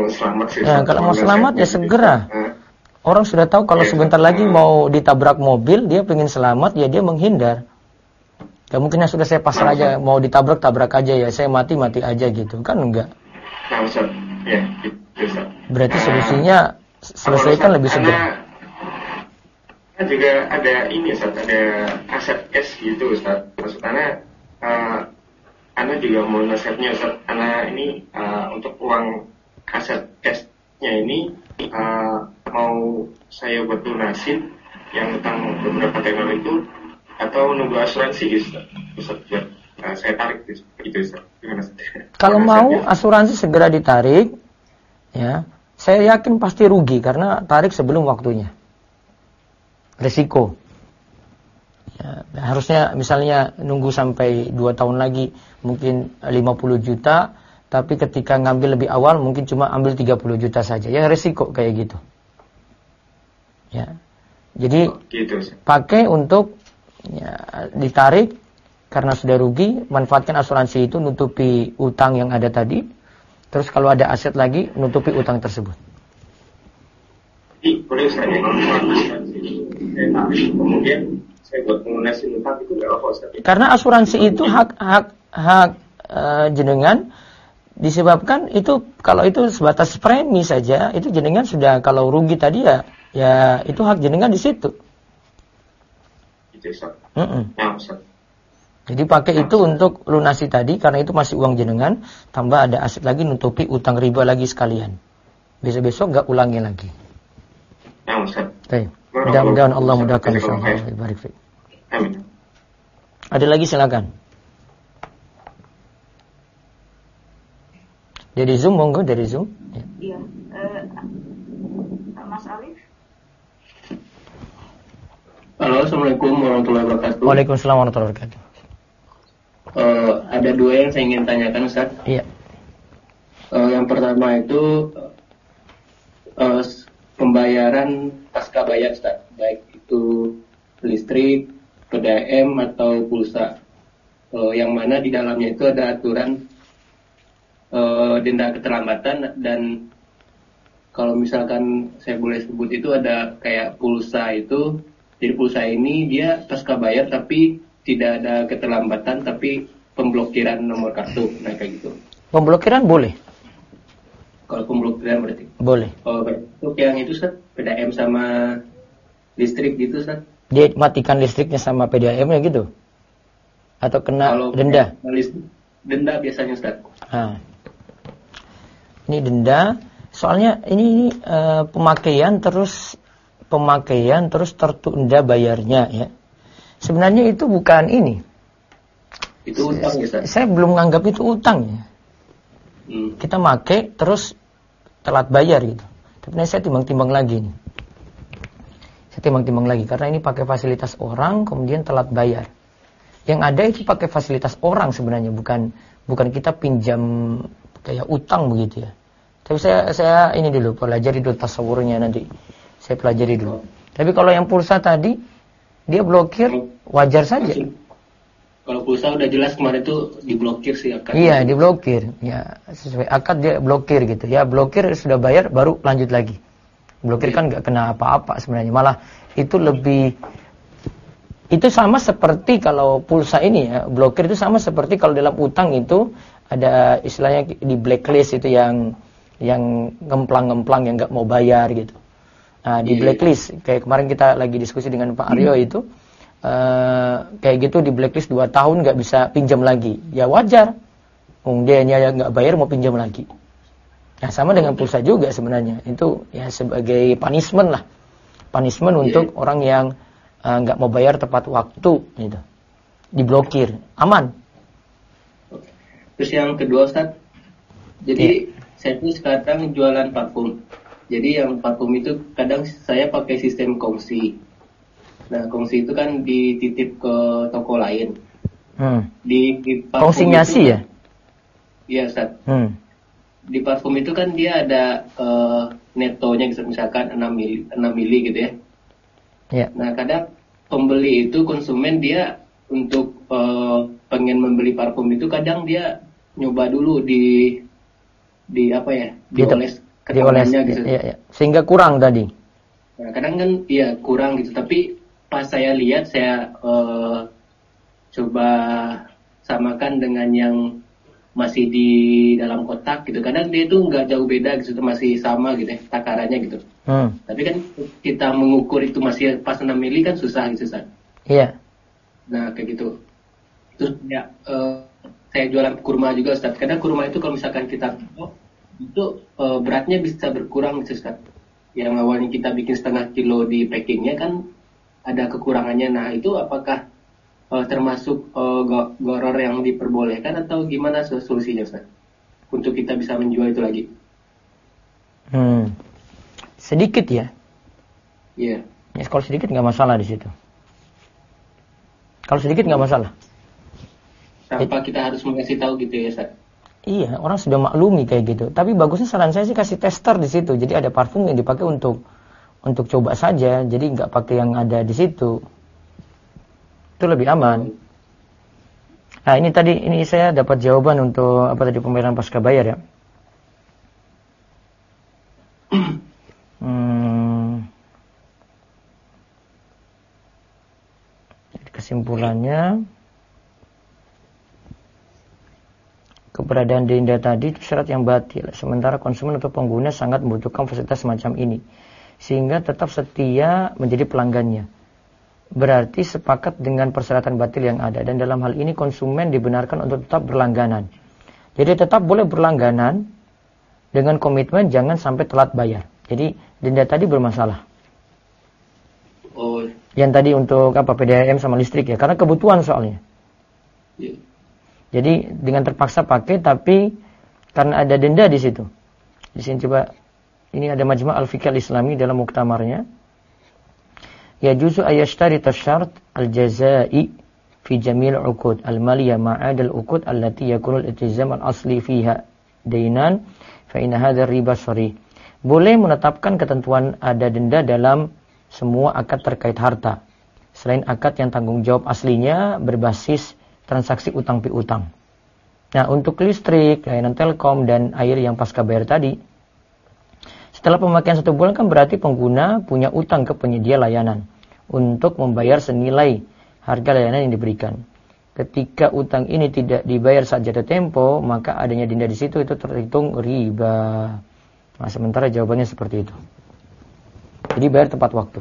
mau selamat sih. Ya, kalau mau selamat ya segera. Orang sudah tahu kalau sebentar lagi mau ditabrak mobil, dia pengen selamat, ya dia menghindar. Ya mungkin sudah saya pasrah aja, mau ditabrak aja ya, saya mati aja gitu, kan enggak. Nah Ustaz, ya gitu Ustaz. Berarti solusinya selesaikan lebih segera. Karena juga ada ini Ustaz, ada aset cash gitu Ustaz. Maksudnya Ana juga mau nasihatnya Ustaz. Ana ini untuk uang aset cashnya ini mau saya buat lunasin yang utang beberapa tenor itu atau nunggu asuransi Ustaz buat saya tarik gitu Ustaz. Gimana Ustaz? Kalau mau asuransi segera ditarik, ya saya yakin pasti rugi karena tarik sebelum waktunya. Risiko. Ya, harusnya misalnya nunggu sampai 2 tahun lagi mungkin 50 juta, tapi ketika ngambil lebih awal mungkin cuma ambil 30 juta saja. Ya risiko kayak gitu. Ya. Jadi gitu, pakai untuk ya, ditarik karena sudah rugi, manfaatkan asuransi itu nutupi utang yang ada tadi. Terus kalau ada aset lagi nutupi utang tersebut. Boleh saya kemudian saya buat melunasi utang itu nggak apa Ustaz? Karena asuransi itu hak jenengan disebabkan itu kalau itu sebatas premi saja itu jenengan sudah kalau rugi tadi ya itu hak jenengan di situ. Gitu Ustaz. Ya Ustaz. Jadi pakai itu untuk lunasi tadi karena itu masih uang jenengan, tambah ada aset lagi nutupi utang riba lagi sekalian. Besok nggak ulangi lagi. Ya Ustaz. Baik. Mudah-mudahan Allah mudahkan insyaallah. Barik fiik. Amin. Ada lagi silakan. Dari Zoom monggo dari Zoom. Iya. Mas Alif. Halo, assalamualaikum warahmatullahi wabarakatuh. Waalaikumsalam warahmatullahi wabarakatuh. Ada 2 yang saya ingin tanyakan Ustaz. Iya. Yang pertama itu pembayaran pasca bayar Ustaz, baik itu listrik, PDAM atau pulsa, yang mana di dalamnya itu ada aturan denda keterlambatan, dan kalau misalkan saya boleh sebut itu ada kayak pulsa itu, jadi pulsa ini dia pasca bayar tapi tidak ada keterlambatan tapi pemblokiran nomor kartu, nah kayak gitu. Pemblokiran boleh? Kalau pemblokiran berarti? Boleh. Untuk yang itu Ustaz, PDAM sama listrik gitu Ustaz? Dia matikan listriknya sama PDAM-nya gitu? Atau kena kalau denda? Denda biasanya Ustaz. Ini denda, soalnya ini pemakaian terus tertunda bayarnya ya. Sebenarnya itu bukan ini. Itu utang ya Ustaz? Saya belum menganggap itu utang ya. Kita make terus telat bayar gitu. Tapi saya timbang-timbang lagi nih. Saya timbang-timbang lagi karena ini pakai fasilitas orang kemudian telat bayar. Yang ada itu pakai fasilitas orang sebenarnya, bukan kita pinjam kayak utang begitu ya. Tapi saya ini dulu pelajari dulu tasawurnya nanti. Saya pelajari dulu. Tapi kalau yang pulsa tadi dia blokir wajar saja. Kalau pulsa udah jelas kemarin itu diblokir sih akad. Iya, diblokir. Ya, sesuai akad dia blokir gitu. Ya, blokir sudah bayar baru lanjut lagi. Blokir kan nggak kena apa-apa sebenarnya. Malah itu sama seperti kalau pulsa ini ya, blokir itu sama seperti kalau dalam utang itu ada istilahnya di blacklist itu yang ngemplang-ngemplang yang nggak mau bayar gitu. Nah, di blacklist kayak kemarin kita lagi diskusi dengan Pak Aryo itu kayak gitu di blacklist 2 tahun nggak bisa pinjam lagi. Ya wajar. Dia nggak bayar mau pinjam lagi. Nah, sama dengan pulsa juga sebenarnya. Itu ya sebagai punishment lah. Punishment untuk orang yang nggak mau bayar tepat waktu gitu. Diblokir. Aman. Terus yang kedua Ustaz. Jadi saya tuh sekarang jualan parfum. Jadi yang parfum itu kadang saya pakai sistem kongsi. Nah, kongsi itu kan dititip ke toko lain. Di konsinyasi ya? Iya, Ustaz. Di parfum itu kan dia ada netonya misalkan 6 mili gitu ya. Yeah. Nah, kadang pembeli itu konsumen dia untuk pengen membeli parfum itu kadang dia nyoba dulu dioles ketemuannya gitu. Ya. Sehingga kurang tadi. Nah, kadang kan iya kurang gitu, tapi pas saya lihat saya coba samakan dengan yang masih di dalam kotak gitu. Kadang dia itu nggak jauh beda gitu, masih sama gitu ya, takarannya gitu. Tapi kan kita mengukur itu masih pas 6 mili kan susah gitu, Ustaz. Iya. Nah, kayak gitu. Terus ya saya jualan kurma juga, Ustaz. Kadang kurma itu kalau misalkan kita itu beratnya bisa berkurang gitu, Ustaz. Yang awalnya kita bikin 0,5 kilo di packingnya kan ada kekurangannya. Nah, itu apakah termasuk goror yang diperbolehkan atau gimana solusinya, Ustaz? Untuk kita bisa menjual itu lagi. Sedikit ya. Iya. Ya, kalau sedikit nggak masalah di situ. Kalau sedikit nggak masalah. Tanpa kita harus mengasih tahu gitu ya, Ustaz? Iya, orang sudah maklumi kayak gitu. Tapi bagusnya saran saya sih kasih tester di situ. Jadi ada parfum yang dipakai untuk coba saja. Jadi nggak pakai yang ada di situ. Itu lebih aman. Nah, ini saya dapat jawaban untuk apa tadi pembayaran pasca bayar ya. Kesimpulannya, keberadaan denda tadi itu syarat yang batil, sementara konsumen atau pengguna sangat membutuhkan fasilitas semacam ini, sehingga tetap setia menjadi pelanggannya. Berarti sepakat dengan persyaratan batil yang ada, dan dalam hal ini konsumen dibenarkan untuk tetap berlangganan. Jadi tetap boleh berlangganan dengan komitmen jangan sampai telat bayar. Jadi denda tadi bermasalah. Oh. Yang tadi untuk apa PDAM sama listrik ya, karena kebutuhan soalnya. Yeah. Jadi dengan terpaksa pakai, tapi karena ada denda di situ. Di sini coba, ini ada Majma' Al-Fiqh Al-Islami dalam muktamarnya. Ya juzu ayashtari tasyart al-jazai fi jamil uqud al-maliyah ma'ad al-uqud allati yakunu al-iltizam al-asli fiha dainan fa inna hadha riba sharih. Boleh menetapkan ketentuan ada denda dalam semua akad terkait harta, selain akad yang tanggung jawab aslinya berbasis transaksi utang piutang. Nah, untuk listrik, layanan telkom, dan air yang pasca bayar tadi, setelah pemakaian 1 bulan kan berarti pengguna punya utang ke penyedia layanan untuk membayar senilai harga layanan yang diberikan. Ketika utang ini tidak dibayar saat jatuh tempo, maka adanya denda di situ itu terhitung riba. Nah, sementara jawabannya seperti itu. Jadi bayar tepat waktu.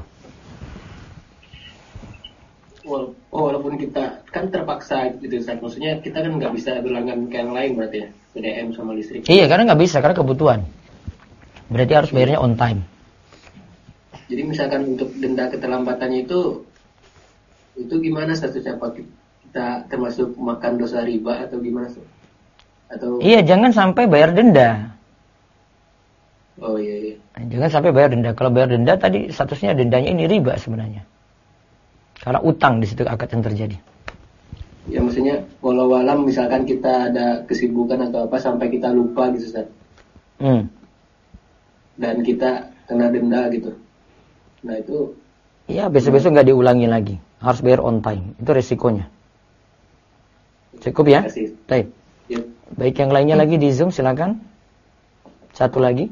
Walaupun kita kan terpaksa gitu, Ustaz. Maksudnya kita kan nggak bisa berlangganan ke yang lain berarti ya, PDAM sama listrik. Iya, karena nggak bisa, karena kebutuhan. Berarti harus bayarnya on time. Jadi misalkan untuk denda keterlambatannya itu gimana statusnya, Pak? Kita termasuk makan dosa riba atau gimana, Ustaz? Atau Iya, jangan sampai bayar denda. Oh iya. Jangan sampai bayar denda. Kalau bayar denda tadi statusnya dendanya ini riba sebenarnya. Karena utang di situ akad yang terjadi. Ya maksudnya walau alam misalkan kita ada kesibukan atau apa sampai kita lupa gitu, Ustaz. Dan kita kena denda gitu. Nah itu. Ya besok-besok nggak diulangi lagi. Harus bayar on time. Itu resikonya. Cukup ya? Baik. Ya. Baik, yang lainnya lagi di Zoom silakan. Satu lagi.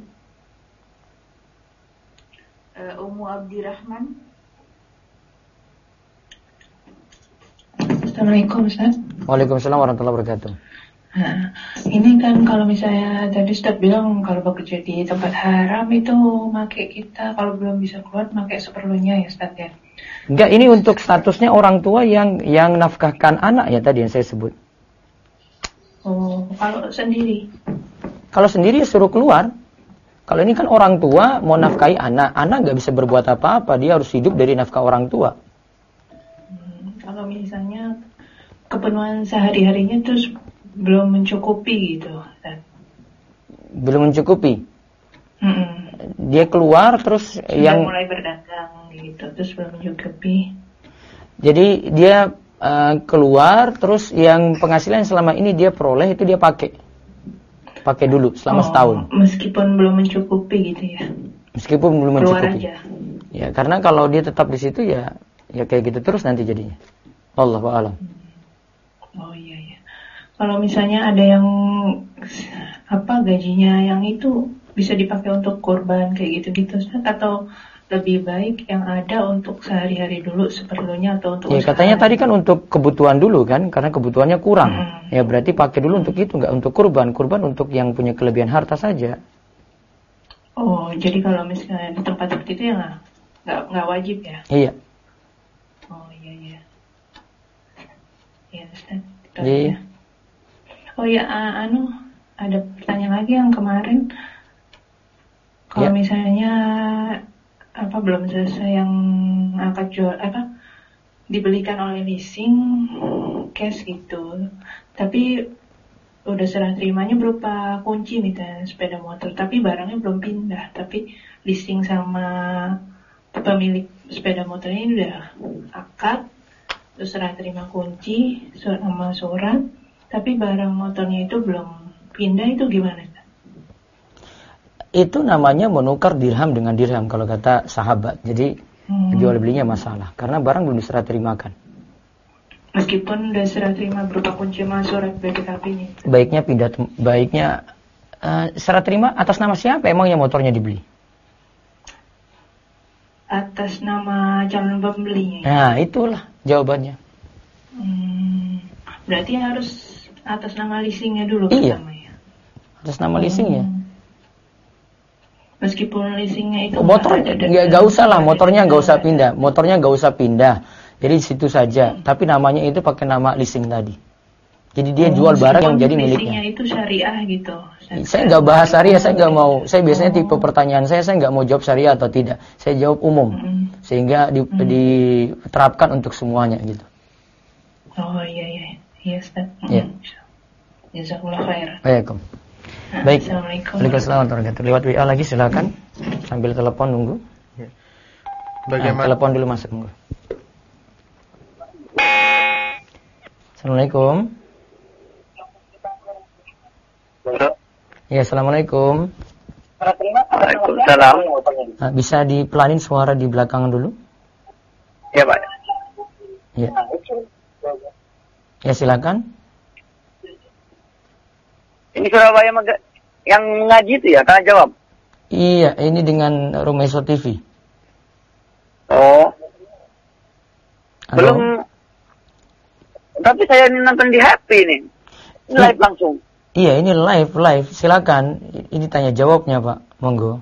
Ummu Abdirrahman. Assalamualaikum, Ustaz. Waalaikumsalam warahmatullahi wabarakatuh. Nah, ini kan kalau misalnya tadi Ustaz bilang kalau bekerja di tempat haram itu pakai kita kalau belum bisa keluar pakai seperlunya ya, Ustaz ya. Enggak, ini untuk statusnya orang tua yang nafkahkan anak ya tadi yang saya sebut. Oh, kalau sendiri? Kalau sendiri suruh keluar. Kalau ini kan orang tua mau nafkahi anak nggak bisa berbuat apa-apa, dia harus hidup dari nafkah orang tua. Kalau misalnya kepenuhan sehari-harinya terus belum mencukupi gitu, Ustaz. Belum mencukupi. Dia keluar terus sudah yang mulai berdagang gitu, terus belum mencukupi. Jadi dia keluar terus yang penghasilan selama ini dia peroleh itu dia pakai dulu selama setahun. Meskipun belum mencukupi gitu ya. Meskipun belum keluar mencukupi. Aja. Ya, karena kalau dia tetap di situ ya kayak gitu terus nanti jadinya. Allahu a'lam. Oh iya. Kalau misalnya ada yang gajinya yang itu bisa dipakai untuk kurban kayak gitu-gitu Ustaz, atau lebih baik yang ada untuk sehari-hari dulu seperlunya atau untuk Ya katanya tadi kan untuk kebutuhan dulu kan, karena kebutuhannya kurang. Ya berarti pakai dulu untuk itu, nggak untuk kurban. Kurban untuk yang punya kelebihan harta saja. Oh, jadi kalau misalnya di tempat seperti itu ya nggak wajib ya? Iya. Oh iya. Ya Ustaz. Iya. Oh ya, ada pertanyaan lagi yang kemarin. Kalau misalnya belum selesai yang akad jual dibelikan oleh leasing cash gitu, tapi udah serah terimanya berupa kunci misalnya sepeda motor, tapi barangnya belum pindah, tapi leasing sama pemilik sepeda motornya ini udah akad, terus serah terima kunci sama surat, tapi barang motornya itu belum pindah, itu gimana? Itu namanya menukar dirham dengan dirham kalau kata sahabat. Jadi jual belinya masalah karena barang belum diserah terimakan. Meskipun udah serah terima berupa kunci sama surat BPKB-nya. Baiknya serah terima atas nama siapa emangnya motornya dibeli? Atas nama calon pembelinya. Nah, itulah jawabannya. Berarti harus atas nama leasingnya dulu iya. Pertamanya. Atas nama leasingnya. Meskipun leasingnya itu motor nggak usah lah, motornya nggak usah pindah, jadi di situ saja. Tapi namanya itu pakai nama leasing tadi. Jadi dia jual barang yang jadi miliknya. Leasingnya itu syariah gitu. Saya nggak bahas syariah, saya nggak mau. Saya biasanya tipe pertanyaan saya nggak mau jawab syariah atau tidak. Saya jawab umum, sehingga diterapkan untuk semuanya gitu. Oh iya Ustaz. Iya. Jazakallah khair. Waalaikumsalam. Baik. Waalaikumsalam warahmatullahi wabarakatuh. Lewat WA lagi silakan. Sambil telepon nunggu. Bagaimana? Telepon dulu masuk nunggu. Assalamualaikum. Ya, assalamualaikum. Waalaikumsalam. Bisa dipelanin suara di belakangan dulu? Ya Pak. Ya. Ya silakan. Ini Surabaya yang ngaji itu ya, tanya jawab. Iya, ini dengan Rumeso TV. Oh. Halo? Belum. Tapi saya ini nonton di HP nih. Ini live langsung. Iya, ini live. Silakan. Ini tanya jawabnya, Pak. Monggo.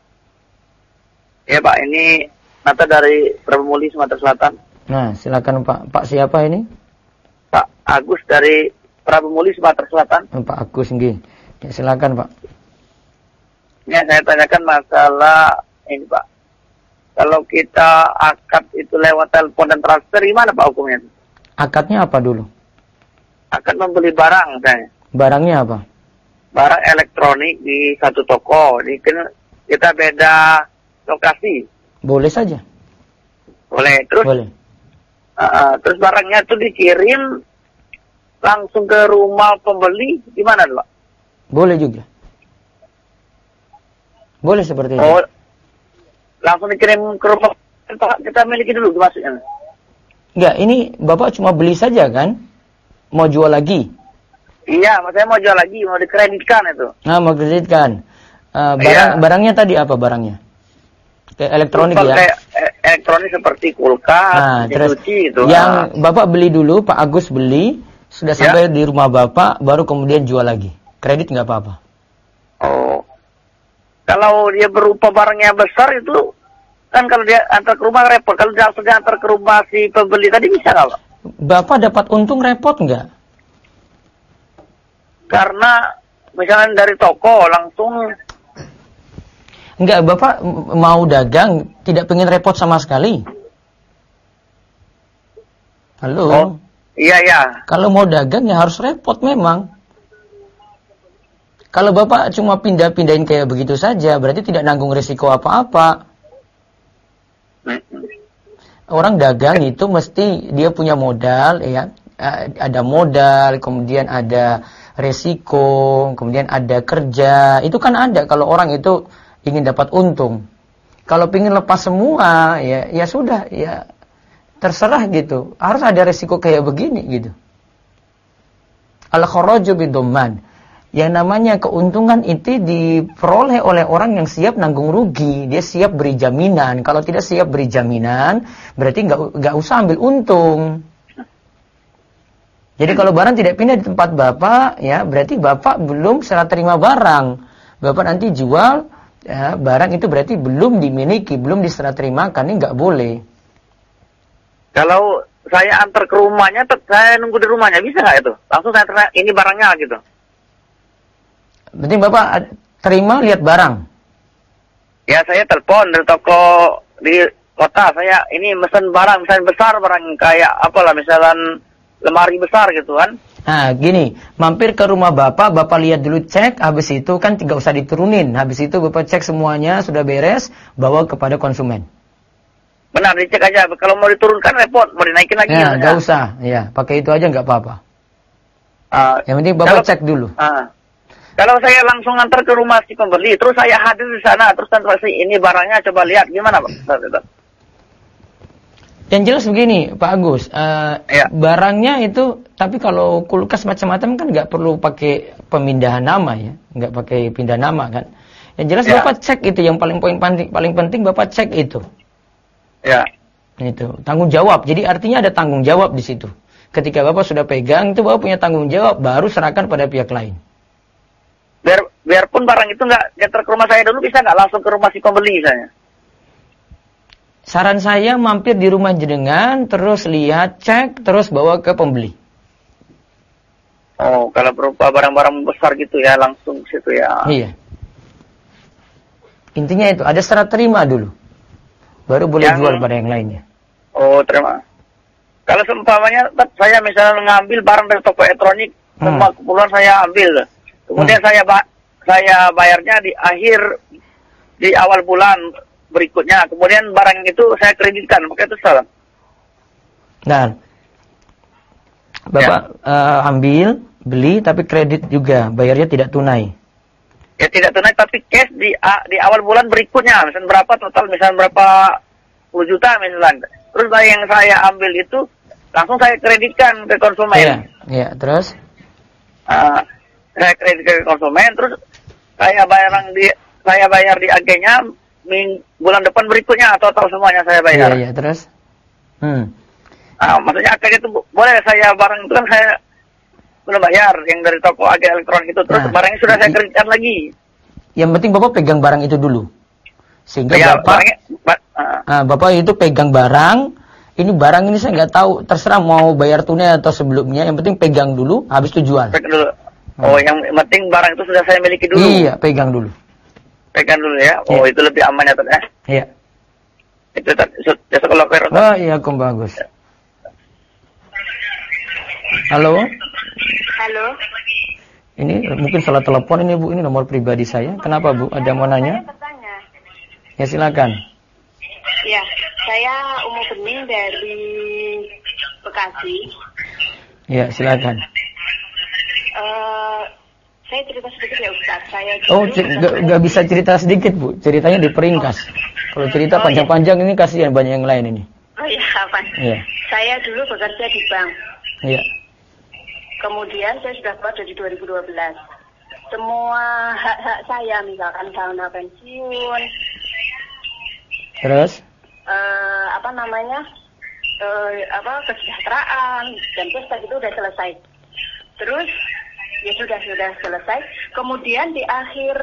Ya Pak, ini Nata dari Prabumuli Sumatera Selatan. Nah, silakan Pak. Pak siapa ini? Pak Agus dari Prabumuli Sumatera Selatan. Pak Agus nggih. Ya, silakan Pak. Ya, saya tanyakan masalah ini Pak. Kalau kita akad itu lewat telepon dan transfer, gimana Pak hukumnya? Akadnya apa dulu? Akad membeli barang misalnya. Barangnya apa? Barang elektronik di satu toko. Ini kita beda lokasi. Boleh saja. Boleh. Terus Boleh. Terus barangnya itu dikirim langsung ke rumah pembeli, gimana Pak? Boleh juga. Boleh seperti itu. Oh, langsung dikirim ke rumah kita miliki dulu maksudnya? Enggak, ini Bapak cuma beli saja kan? Mau jual lagi? Iya, saya mau jual lagi, mau dikreditkan itu. Nah, mau kreditkan. Barangnya tadi apa barangnya? Kayak elektronik ya? Kayak elektronik seperti kulkas, cuci itu. Yang Bapak beli dulu, Pak Agus beli, sudah sampai di rumah Bapak, baru kemudian jual lagi. Kredit nggak apa-apa. Oh. Kalau dia berupa barangnya besar itu, kan kalau dia antar ke rumah repot. Kalau dia langsung antar ke rumah si pembeli tadi bisa nggak Pak? Bapak dapat untung repot nggak? Karena misalnya dari toko langsung. Enggak, Bapak mau dagang, tidak pengen repot sama sekali. Halo? Oh, iya. Kalau mau dagang ya harus repot memang. Kalau Bapak cuma pindah-pindahin kayak begitu saja, berarti tidak nanggung risiko apa-apa. Orang dagang itu mesti dia punya modal, ya. Ada modal, kemudian ada resiko, kemudian ada kerja. Itu kan ada kalau orang itu ingin dapat untung. Kalau ingin lepas semua, ya sudah, ya terserah gitu. Harus ada resiko kayak begini gitu. Al-kharaju bidhamman. Yang namanya keuntungan itu diperoleh oleh orang yang siap nanggung rugi. Dia siap beri jaminan. Kalau tidak siap beri jaminan, berarti nggak usah ambil untung. Jadi kalau barang tidak pindah di tempat Bapak, ya berarti Bapak belum serah terima barang. Bapak nanti jual, ya, barang itu berarti belum dimiliki, belum diserah terimakan. Ini nggak boleh. Kalau saya antar ke rumahnya, saya nunggu di rumahnya, bisa nggak itu? Langsung saya terima, ini barangnya gitu. Penting Bapak terima, lihat barang. Ya, saya telepon dari toko di kota. Saya ini mesen barang, misalnya besar barang kayak apalah, misalnya lemari besar gitu kan. Nah, gini, mampir ke rumah Bapak, Bapak lihat dulu, cek, habis itu kan tidak usah diturunin. Habis itu Bapak cek semuanya, sudah beres, bawa kepada konsumen. Benar, dicek aja. Kalau mau diturunkan repot, mau dinaikin lagi. Ya, nggak usah. Ya, pakai itu aja nggak apa-apa. Yang penting Bapak cek dulu. Kalau saya langsung antar ke rumah si pembeli, terus saya hadir di sana, terus transaksi ini barangnya coba lihat gimana, Pak? Yang jelas begini, Pak Agus, barangnya itu, tapi kalau kulkas macam-macam kan nggak perlu pakai pemindahan nama ya, nggak pakai pindah nama kan. Yang jelas Bapak cek itu, yang paling penting Bapak cek itu. Ya. Itu tanggung jawab. Jadi artinya ada tanggung jawab di situ. Ketika Bapak sudah pegang, itu Bapak punya tanggung jawab, baru serahkan pada pihak lain. Biarpun barang itu nggak nyetor ke rumah saya dulu, bisa nggak langsung ke rumah si pembeli misalnya? Saran saya mampir di rumah jenengan, terus lihat, cek, terus bawa ke pembeli. Oh, kalau berupa barang-barang besar gitu ya, langsung situ ya. Iya. Intinya itu, ada serah terima dulu. Baru boleh jual pada yang lainnya. Oh, terima. Kalau seumpamanya saya misalnya ngambil barang dari toko elektronik, semua keperluan saya ambil. Kemudian saya bayarnya di awal bulan berikutnya. Kemudian barang itu saya kreditkan, maka itu salah. Nah, Bapak ambil, beli, tapi kredit juga, bayarnya tidak tunai. Ya tidak tunai, tapi cash di awal bulan berikutnya. Misalnya berapa total, misalnya berapa 10 juta misalnya. Terus yang saya ambil itu langsung saya kreditkan ke konsumen. Iya, terus? Saya kredit ke konsumen, terus saya bayar di agennya bulan depan berikutnya, total semuanya saya bayar. Iya, terus? Maksudnya agennya itu boleh saya barang itu kan saya belum bayar yang dari toko agen elektronik itu, terus barangnya sudah saya kreditkan lagi. Yang penting Bapak pegang barang itu dulu. Sehingga Bapak itu pegang barang, ini barang ini saya nggak tahu, terserah mau bayar tunai atau sebelumnya, yang penting pegang dulu, habis itu jual. Pegang dulu. Oh, yang penting barang itu sudah saya miliki dulu. Iya, pegang dulu. Pegang dulu ya. Oh, itu lebih aman ya, Tad. Iya. Itu jazakallahu khairan. Oh, iya, bagus. Halo. Halo. Ini mungkin salah telepon ini Bu, ini nomor pribadi saya. Kenapa Bu? Ada mau nanya? Ya silakan. Ya, saya Umu Bening dari Bekasi. Ya silakan. Saya cerita sedikit ya Ustaz. Nggak bisa cerita sedikit Bu, ceritanya diperingkas. Kalau cerita panjang-panjang ini kasihan banyak yang lain ini. Oh iya, apa? Iya. Saya dulu bekerja di bank. Iya. Kemudian saya sudah keluar dari 2012. Semua hak-hak saya, misalkan dana pensiun, terus? Kesejahteraan dan pesta itu udah selesai. Terus ya sudah selesai. Kemudian di akhir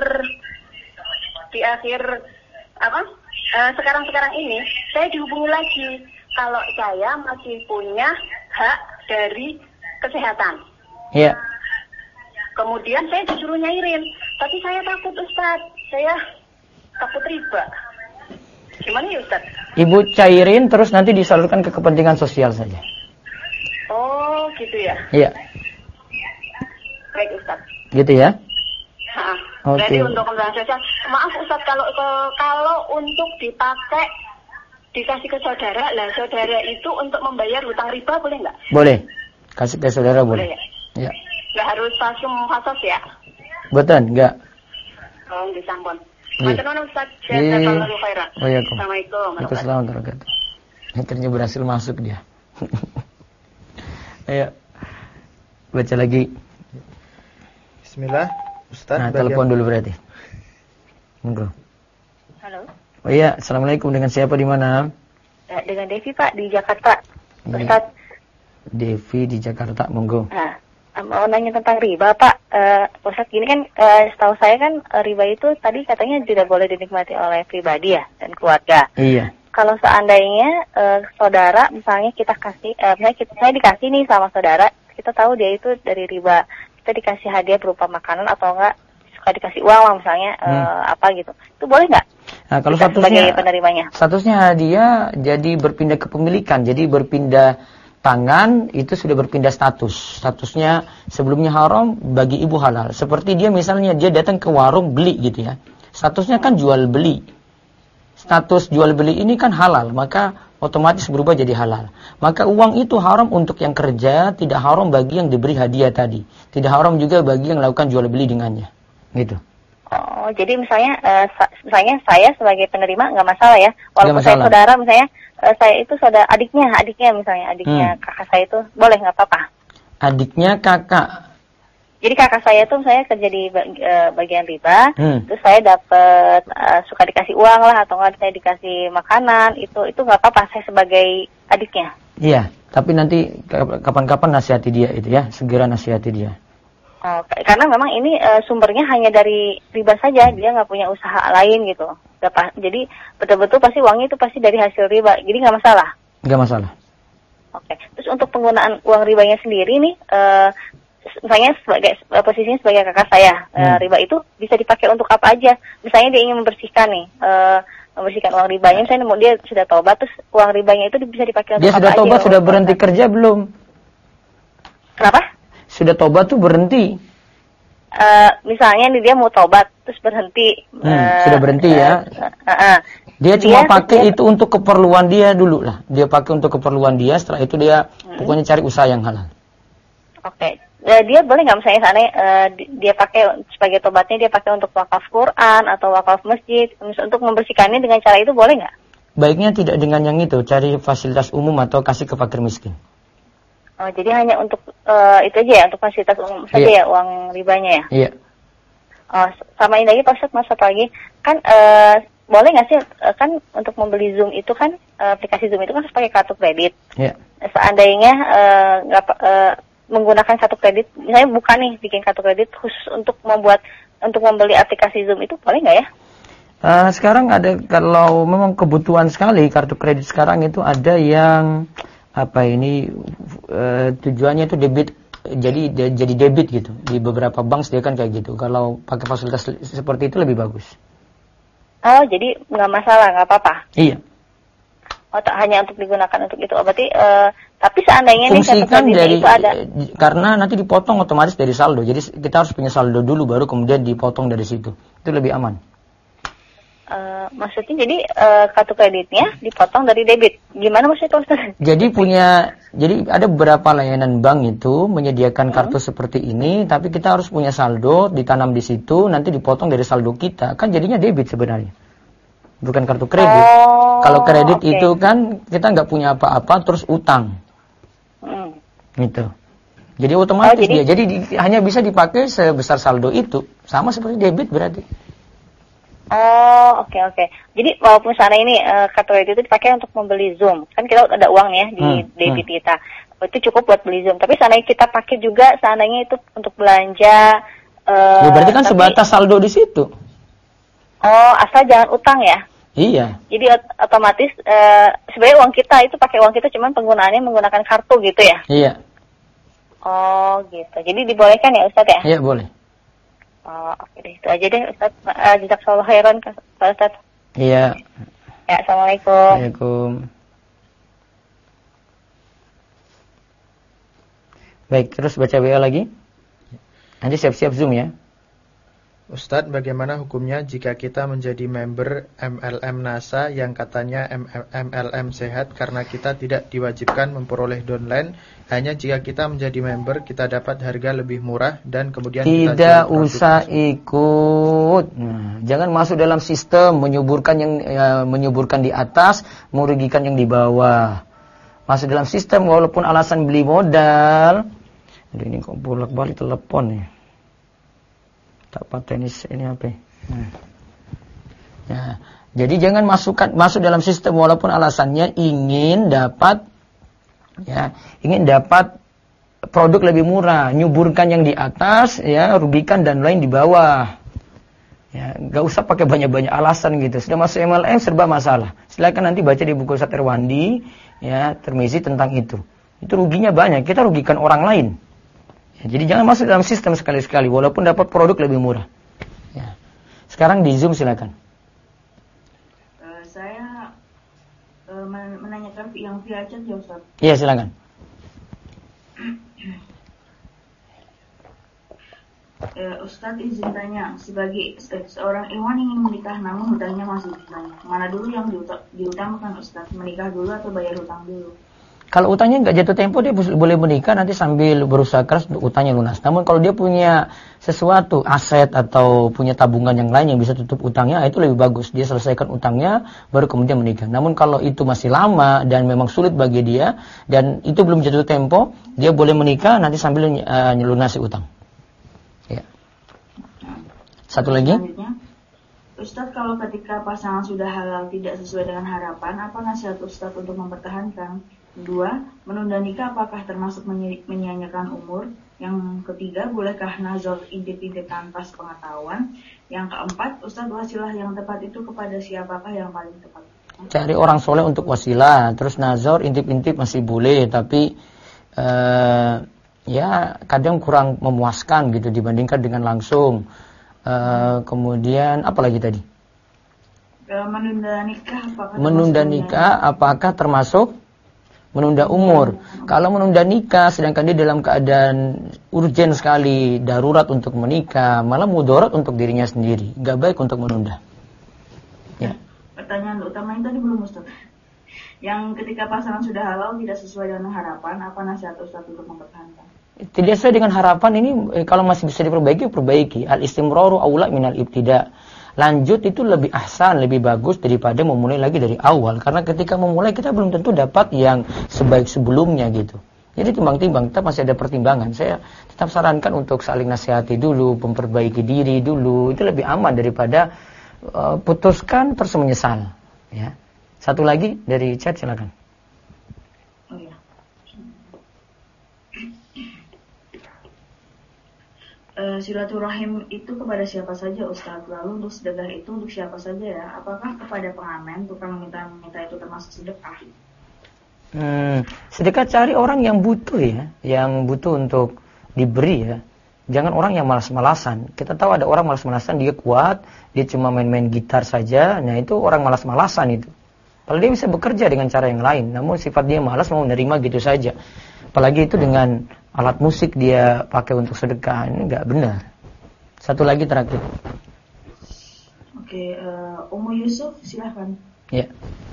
sekarang ini saya dihubungi lagi kalau saya masih punya hak dari kesehatan. Iya. Kemudian saya disuruh nyairin, tapi saya takut Ustaz, saya takut riba. Gimana ya Ustaz? Ibu cairin terus nanti disalurkan ke kepentingan sosial saja. Oh gitu ya? Iya. Baik Ustaz. Gitu ya? Berarti untuk kepentingan sosial. Maaf Ustaz, kalau untuk dipakai dikasih ke saudara, saudara itu untuk membayar hutang riba boleh nggak? Boleh. Kasih ke saudara boleh. Ya? Ya. Nggak harus pasum fasos ya? Betul, enggak. Oh, disampun. Matur Ustaz, jazakallahu khairan. Assalamualaikum. Waalaikumsalam warahmatullahi wabarakatuh. Akhirnya berhasil masuk dia. Ayo. Baca lagi. Bismillah, Ustaz. Nah, telepon dulu berarti. Monggo. Halo. Oh iya, assalamualaikum. Dengan siapa di mana? Dengan Devi Pak di Jakarta. Ustaz. Devi di Jakarta, monggo. Nah, mau nanya tentang riba Pak. Ustaz, gini kan, setahu saya kan riba itu tadi katanya tidak boleh dinikmati oleh pribadi ya dan keluarga. Iya. Kalau seandainya saudara, misalnya kita kasih, saya dikasih nih sama saudara, kita tahu dia itu dari riba, kita dikasih hadiah berupa makanan atau enggak suka dikasih uang lah misalnya apa gitu, itu boleh nggak? Nah, kalau sebagai penerimanya. Statusnya hadiah jadi berpindah kepemilikan, jadi berpindah tangan, itu sudah berpindah status. Statusnya sebelumnya haram, bagi ibu halal. Seperti dia misalnya dia datang ke warung beli gitu ya, statusnya kan jual beli. Status jual beli ini kan halal, maka otomatis berubah jadi halal. Maka uang itu haram untuk yang kerja, tidak haram bagi yang diberi hadiah tadi. Tidak haram juga bagi yang melakukan jual beli dengannya. Gitu. Oh, jadi misalnya saya sebagai penerima nggak masalah ya. Walaupun saya saudara misalnya, saya itu saudara adiknya misalnya, kakak saya itu boleh nggak apa-apa. Adiknya kakak. Jadi kakak saya tuh saya kerja di bagian riba, terus saya dapat suka dikasih uang lah atau nggak saya dikasih makanan, itu nggak apa-apa, saya sebagai adiknya. Iya, tapi nanti kapan-kapan nasihati dia itu ya, segera nasihati dia. Oh, karena memang ini sumbernya hanya dari riba saja, dia nggak punya usaha lain gitu. Jadi betul-betul pasti uangnya itu pasti dari hasil riba, jadi nggak masalah. Nggak masalah. Oke. Terus untuk penggunaan uang ribanya sendiri nih, misalnya posisinya sebagai kakak saya, riba itu bisa dipakai untuk apa aja? Misalnya dia ingin membersihkan nih, membersihkan uang ribanya, misalnya dia sudah tobat, terus uang ribanya itu bisa dipakai untuk apa aja? Dia sudah tobat, sudah berhenti kerja belum? Kenapa? Sudah tobat tuh berhenti. Misalnya nih dia mau tobat terus berhenti. Sudah berhenti ya. Dia cuma pakai itu untuk keperluan dia dulu lah. Dia pakai untuk keperluan dia. Setelah itu dia pokoknya cari usaha yang halal. Oke. Dia boleh nggak misalnya sana dia pakai sebagai tobatnya dia pakai untuk wakaf Quran atau wakaf masjid untuk membersihkannya dengan cara itu boleh nggak? Baiknya tidak dengan yang itu. Cari fasilitas umum atau kasih ke fakir miskin. Oh, jadi hanya untuk itu aja ya, untuk fasilitas umum saja ya uang ribanya ya? Iya. Oh, sama ini lagi Pak Ustadz, masuk lagi. Kan boleh nggak sih, kan untuk membeli Zoom itu kan, aplikasi Zoom itu kan harus pakai kartu kredit. Iya. Seandainya menggunakan kartu kredit, misalnya bukan nih bikin kartu kredit khusus untuk membeli aplikasi Zoom itu boleh nggak ya? Sekarang ada, kalau memang kebutuhan sekali kartu kredit sekarang itu ada yang tujuannya itu debit, jadi debit gitu. Di beberapa bank sediakan kayak gitu. Kalau pakai fasilitas seperti itu lebih bagus. Oh, jadi nggak masalah, nggak apa-apa? Iya. Oh, tak hanya untuk digunakan untuk itu. Berarti tapi seandainya fungsikan nih itu ada, karena nanti dipotong otomatis dari saldo. Jadi kita harus punya saldo dulu, baru kemudian dipotong dari situ. Itu lebih aman. Maksudnya jadi kartu kreditnya dipotong dari debit. Gimana maksudnya Ustaz? Jadi ada beberapa layanan bank itu menyediakan kartu seperti ini, tapi kita harus punya saldo ditanam di situ, nanti dipotong dari saldo kita. Kan jadinya debit sebenarnya. Bukan kartu kredit. Kalau kredit itu kan kita nggak punya apa-apa terus utang. Gitu. Jadi otomatis dia. Jadi hanya bisa dipakai sebesar saldo itu. Sama seperti debit berarti. Oh, oke. Jadi walaupun sana ini kartu kredit itu dipakai untuk membeli Zoom, kan kita ada uang ya di debit kita, itu cukup buat beli Zoom. Tapi seandainya kita pakai juga, seandainya itu untuk belanja. Berarti kan sebatas saldo di situ. Oh, asal jangan utang ya? Iya. Jadi otomatis sebenarnya uang kita itu pakai uang kita, cuman penggunaannya menggunakan kartu gitu ya? Iya. Oh, gitu. Jadi dibolehkan ya Ustaz ya? Iya, boleh. Oh, oke deh, itu aja deh Ustaz. Jazakallahu khairan Pak Ustaz. Iya. Ya, Assalamualaikum. Waalaikumsalam. Baik, terus baca WA lagi. Nanti siap-siap Zoom ya. Ustadz, bagaimana hukumnya jika kita menjadi member MLM NASA yang katanya MLM sehat karena kita tidak diwajibkan memperoleh downline, hanya jika kita menjadi member kita dapat harga lebih murah dan kemudian kita tidak usah ikut. Jangan masuk dalam sistem menyuburkan di atas, merugikan yang di bawah. Masuk dalam sistem walaupun alasan beli modal. Aduh, ini kok bolak-balik telepon nih. Tapak tenis ini apa? Ya, jadi jangan masuk dalam sistem walaupun alasannya ingin dapat produk lebih murah, nyuburkan yang di atas, ya, rugikan dan lain di bawah. Ya, nggak usah pakai banyak-banyak alasan gitu. Sudah masuk MLM serba masalah. Silakan nanti baca di buku Ustaz Irwandi, ya, Tirmizi tentang itu. Itu ruginya banyak. Kita rugikan orang lain. Ya, jadi jangan masuk dalam sistem sekali-sekali, walaupun dapat produk lebih murah. Ya. Sekarang di Zoom silakan. Saya menanyakan yang via chat ya Ustaz. Iya silakan. Ustadz izin tanya, sebagai seorang ikhwan ingin menikah namun hutangnya masih banyak, mana dulu yang diutamakan Ustadz, menikah dulu atau bayar hutang dulu? Kalau utangnya nggak jatuh tempo, dia boleh menikah nanti sambil berusaha keras untuk utangnya lunas. Namun kalau dia punya sesuatu, aset atau punya tabungan yang lain yang bisa tutup utangnya, itu lebih bagus. Dia selesaikan utangnya, baru kemudian menikah. Namun kalau itu masih lama dan memang sulit bagi dia, dan itu belum jatuh tempo, dia boleh menikah nanti sambil nyelunasi utang. Ya. Satu lagi. Ustadz, kalau ketika pasangan sudah halal tidak sesuai dengan harapan, apa nasihat Ustadz untuk mempertahankan? 2. Menunda nikah apakah termasuk menyanyiakan umur? Yang ketiga, bolehkah nazar intip-intip tanpa pengetahuan? Yang keempat, Ustadz, wasilah yang tepat itu kepada siapakah yang paling tepat? Cari orang soleh untuk wasilah. Terus nazar intip-intip masih boleh, tapi ya kadang kurang memuaskan gitu dibandingkan dengan langsung. Kemudian apa lagi tadi? Menunda nikah apakah termasuk menunda umur? Kalau menunda nikah sedangkan dia dalam keadaan urgen sekali, darurat untuk menikah, malah mudarat untuk dirinya sendiri. Gak baik untuk menunda. Ya. Pertanyaan utamanya tadi belum Ustaz. Yang ketika pasangan sudah halal tidak sesuai dengan harapan, apa nasihat Ustaz untuk mempertahankan? Tidak sesuai dengan harapan ini, kalau masih bisa diperbaiki, perbaiki. Al-istimraru aula minal ibtida. Lanjut itu lebih ahsan, lebih bagus daripada memulai lagi dari awal. Karena ketika memulai kita belum tentu dapat yang sebaik sebelumnya gitu. Jadi timbang-timbang, kita masih ada pertimbangan. Saya tetap sarankan untuk saling nasihati dulu, memperbaiki diri dulu. Itu lebih aman daripada putuskan terus menyesal. Ya. Satu lagi dari chat silakan. Oh ya. Silaturahim itu kepada siapa saja Ustaz? Lalu untuk sedekah itu untuk siapa saja ya? Apakah kepada pengamen, tukang meminta itu termasuk sedekah? Sedekah cari orang yang butuh ya, yang butuh untuk diberi ya. Jangan orang yang malas-malasan. Kita tahu ada orang malas-malasan, dia kuat, dia cuma main-main gitar saja. Nah itu orang malas-malasan itu. Kalau dia bisa bekerja dengan cara yang lain, namun sifat dia malas mau menerima gitu saja. Apalagi itu dengan alat musik dia pakai untuk sedekah, ini nggak benar. Satu lagi terakhir. Oke, Ummu Yusuf silahkan. Ya.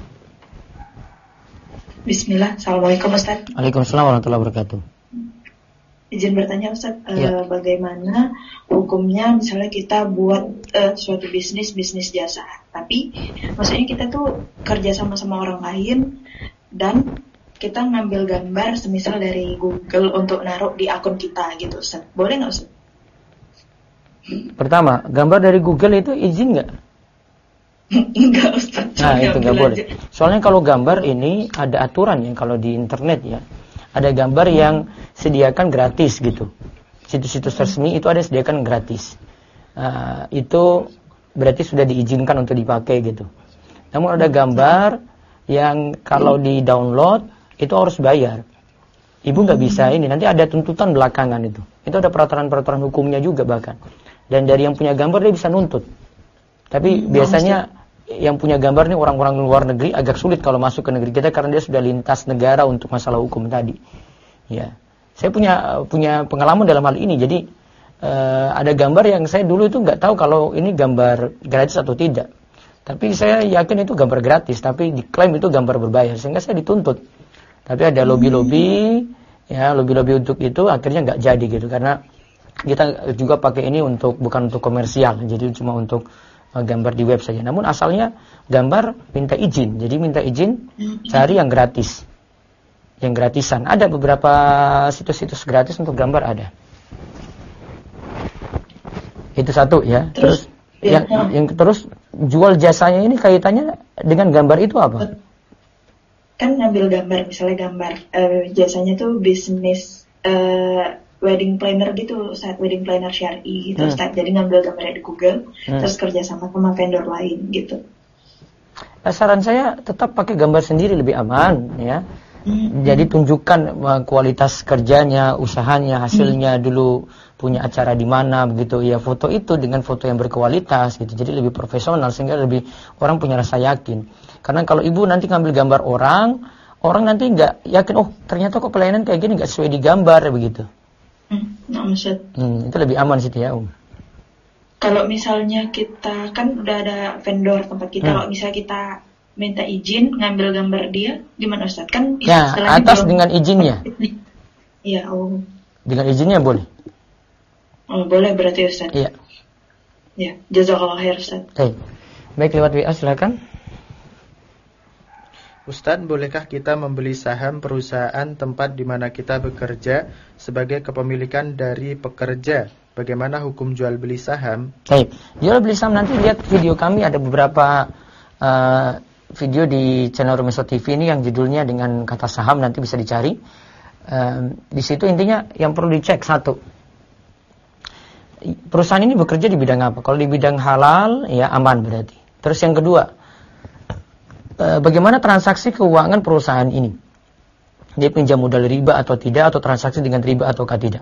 Bismillah, Assalamualaikum Ustaz. Waalaikumsalam warahmatullahi wabarakatuh. Izin bertanya Ustaz, bagaimana hukumnya misalnya kita buat suatu bisnis jasa, tapi maksudnya kita tuh kerja sama orang lain dan kita ngambil gambar semisal dari Google untuk naruh di akun kita gitu Ustaz. Boleh nggak Ustaz? Pertama, gambar dari Google itu izin nggak? Enggak Ustaz. Nah itu nggak boleh. Soalnya kalau gambar ini ada aturan ya, kalau di internet ya. Ada gambar yang sediakan gratis gitu. Situs-situs resmi itu ada sediakan gratis. Itu berarti sudah diizinkan untuk dipakai gitu. Namun ada gambar yang kalau di-download itu harus bayar. Ibu nggak bisa ini, nanti ada tuntutan belakangan itu. Itu ada peraturan-peraturan hukumnya juga bahkan. Dan dari yang punya gambar dia bisa nuntut. Tapi biasanya yang punya gambar ini orang-orang luar negeri agak sulit kalau masuk ke negeri kita karena dia sudah lintas negara untuk masalah hukum tadi. Ya, saya punya pengalaman dalam hal ini. Jadi ada gambar yang saya dulu itu nggak tahu kalau ini gambar gratis atau tidak. Tapi saya yakin itu gambar gratis, tapi diklaim itu gambar berbayar sehingga saya dituntut. Tapi ada lobby untuk itu akhirnya nggak jadi gitu karena kita juga pakai ini bukan untuk komersial, jadi cuma untuk gambar di web saja. Namun asalnya gambar minta izin. Jadi minta izin cari yang gratis. Yang gratisan. Ada beberapa situs-situs gratis untuk gambar ada. Itu satu ya. Terus yang terus jual jasanya ini kaitannya dengan gambar itu apa? Kan ngambil gambar, misalnya gambar jasanya tuh bisnis wedding planner gitu, saat wedding planner syar'i gitu, jadi ngambil gambarnya di Google, terus kerja sama vendor lain gitu. Saran saya tetap pakai gambar sendiri lebih aman ya. Jadi tunjukkan kualitas kerjanya, usahanya, hasilnya dulu, punya acara di mana begitu ya, foto itu dengan foto yang berkualitas gitu. Jadi lebih profesional sehingga lebih orang punya rasa yakin. Karena kalau ibu nanti ngambil gambar orang nanti nggak yakin, oh ternyata kok pelayanan kayak gini nggak sesuai di gambar begitu. Itu lebih aman sih ya, Kalau misalnya kita kan udah ada vendor tempat kita, kalau misalnya kita minta izin ngambil gambar dia, gimana Ustaz? Kan ya, atas dengan izinnya. Iya, Dengan izinnya boleh. Oh, boleh berarti Ustaz. Iya. Ya, jazakallah khair Ustaz. Baik, lewat WA silakan. Ustadz, bolehkah kita membeli saham perusahaan tempat di mana kita bekerja sebagai kepemilikan dari pekerja? Bagaimana hukum jual beli saham? Jual beli saham nanti lihat video kami, ada beberapa video di channel Rumeso TV ini yang judulnya dengan kata saham, nanti bisa dicari. Di situ intinya yang perlu dicek satu, perusahaan ini bekerja di bidang apa? Kalau di bidang halal ya aman berarti. Terus yang kedua, bagaimana transaksi keuangan perusahaan ini? Dia pinjam modal riba atau tidak, atau transaksi dengan riba ataukah tidak?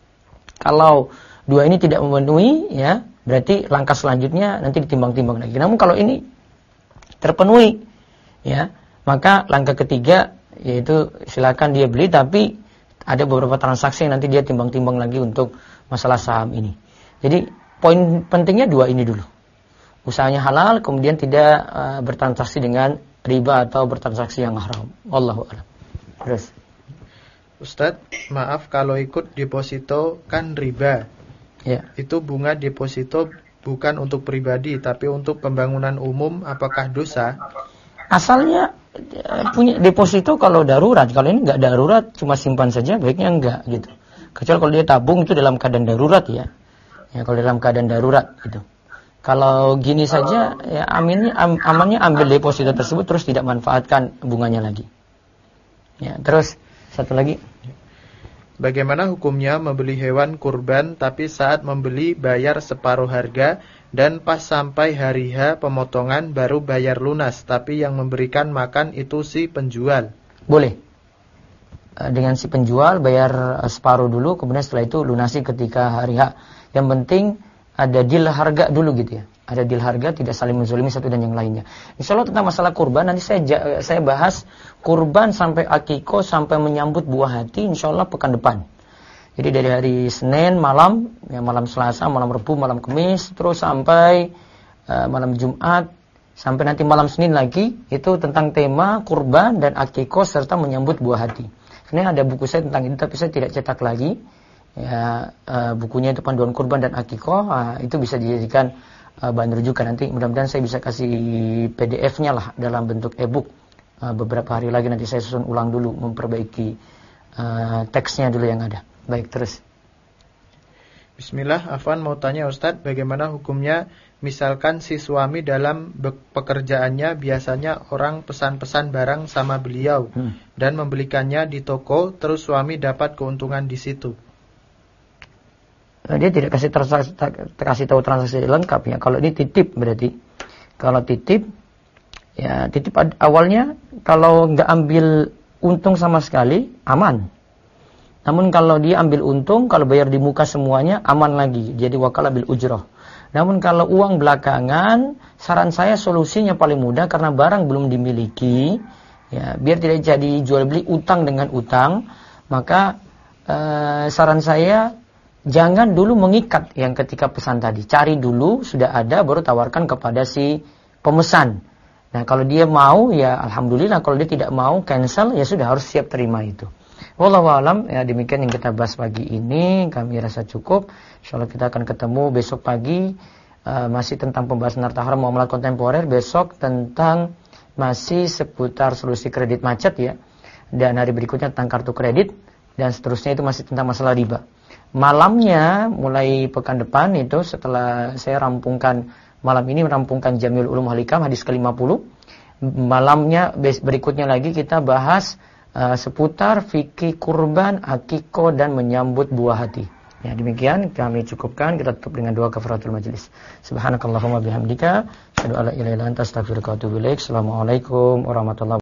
Kalau dua ini tidak memenuhi, ya berarti langkah selanjutnya nanti ditimbang-timbang lagi. Namun kalau ini terpenuhi, ya maka langkah ketiga yaitu silakan dia beli, tapi ada beberapa transaksi yang nanti dia timbang-timbang lagi untuk masalah saham ini. Jadi poin pentingnya dua ini dulu. Usahanya halal, kemudian tidak bertransaksi dengan riba atau bertransaksi yang haram. Wallahu a'lam. Terus, Ustadz, maaf kalau ikut deposito kan riba. Ya. Itu bunga deposito bukan untuk pribadi, tapi untuk pembangunan umum. Apakah dosa? Asalnya punya deposito kalau darurat. Kalau ini nggak darurat, cuma simpan saja, baiknya enggak gitu. Kecuali kalau dia tabung itu dalam keadaan darurat ya. Ya kalau dalam keadaan darurat gitu. Kalau gini saja, ya amannya ambil deposito tersebut terus tidak manfaatkan bunganya lagi. Ya, terus satu lagi. Bagaimana hukumnya membeli hewan kurban tapi saat membeli bayar separuh harga dan pas sampai hari H pemotongan baru bayar lunas, tapi yang memberikan makan itu si penjual? Boleh. Dengan si penjual bayar separuh dulu, kemudian setelah itu lunasi ketika hari H. Yang penting ada deal harga dulu gitu ya. Ada deal harga, tidak saling menzalimi satu dan yang lainnya. Insya Allah tentang masalah kurban nanti saya bahas kurban sampai akikoh sampai menyambut buah hati insya Allah pekan depan. Jadi dari hari Senin malam, ya malam Selasa, malam Rabu, malam Kamis, terus sampai malam Jumat, sampai nanti malam Senin lagi, itu tentang tema kurban dan akikoh serta menyambut buah hati. Sebenarnya ada buku saya tentang itu tapi saya tidak cetak lagi. Ya, bukunya itu panduan kurban dan akikoh, itu bisa dijadikan bahan rujukan. Nanti mudah-mudahan saya bisa kasih PDF-nya lah dalam bentuk e-book. Beberapa hari lagi nanti saya susun ulang dulu, memperbaiki teksnya dulu yang ada. Baik, terus. Bismillah, Afwan mau tanya Ustadz, bagaimana hukumnya misalkan si suami dalam pekerjaannya biasanya orang pesan-pesan barang sama beliau dan membelikannya di toko, terus suami dapat keuntungan di situ. Dia tidak kasih tahu transaksi lengkap ya. Kalau ini titip berarti. Kalau titip, ya titip awalnya kalau nggak ambil untung sama sekali aman. Namun kalau dia ambil untung, kalau bayar di muka semuanya aman lagi. Jadi wakalah bil ujroh. Namun kalau uang belakangan, saran saya solusinya paling mudah karena barang belum dimiliki, ya biar tidak jadi jual beli utang dengan utang, maka saran saya jangan dulu mengikat yang ketika pesan tadi. Cari dulu, sudah ada, baru tawarkan kepada si pemesan. Nah, kalau dia mau, ya alhamdulillah. Kalau dia tidak mau, cancel, ya sudah harus siap terima itu. Wallahu a'lam, ya demikian yang kita bahas pagi ini. Kami rasa cukup. Insyaallah kita akan ketemu besok pagi. Masih tentang pembahasan harta haram muamalah kontemporer. Besok tentang masih seputar solusi kredit macet ya. Dan hari berikutnya tentang kartu kredit. Dan seterusnya itu masih tentang masalah riba. Malamnya mulai pekan depan itu setelah saya rampungkan malam ini merampungkan Jamiul Ulum wal Hikam hadis ke-50. Malamnya berikutnya lagi kita bahas seputar fikih kurban, akikoh dan menyambut buah hati. Ya, demikian kami cukupkan, kita tutup dengan doa kafaratul majlis. Subhanakallahumma bihamdika asyhadu an la ilaha illa anta astaghfiruka wa atubu ilaik. Assalamualaikum warahmatullahi wabarakatuh.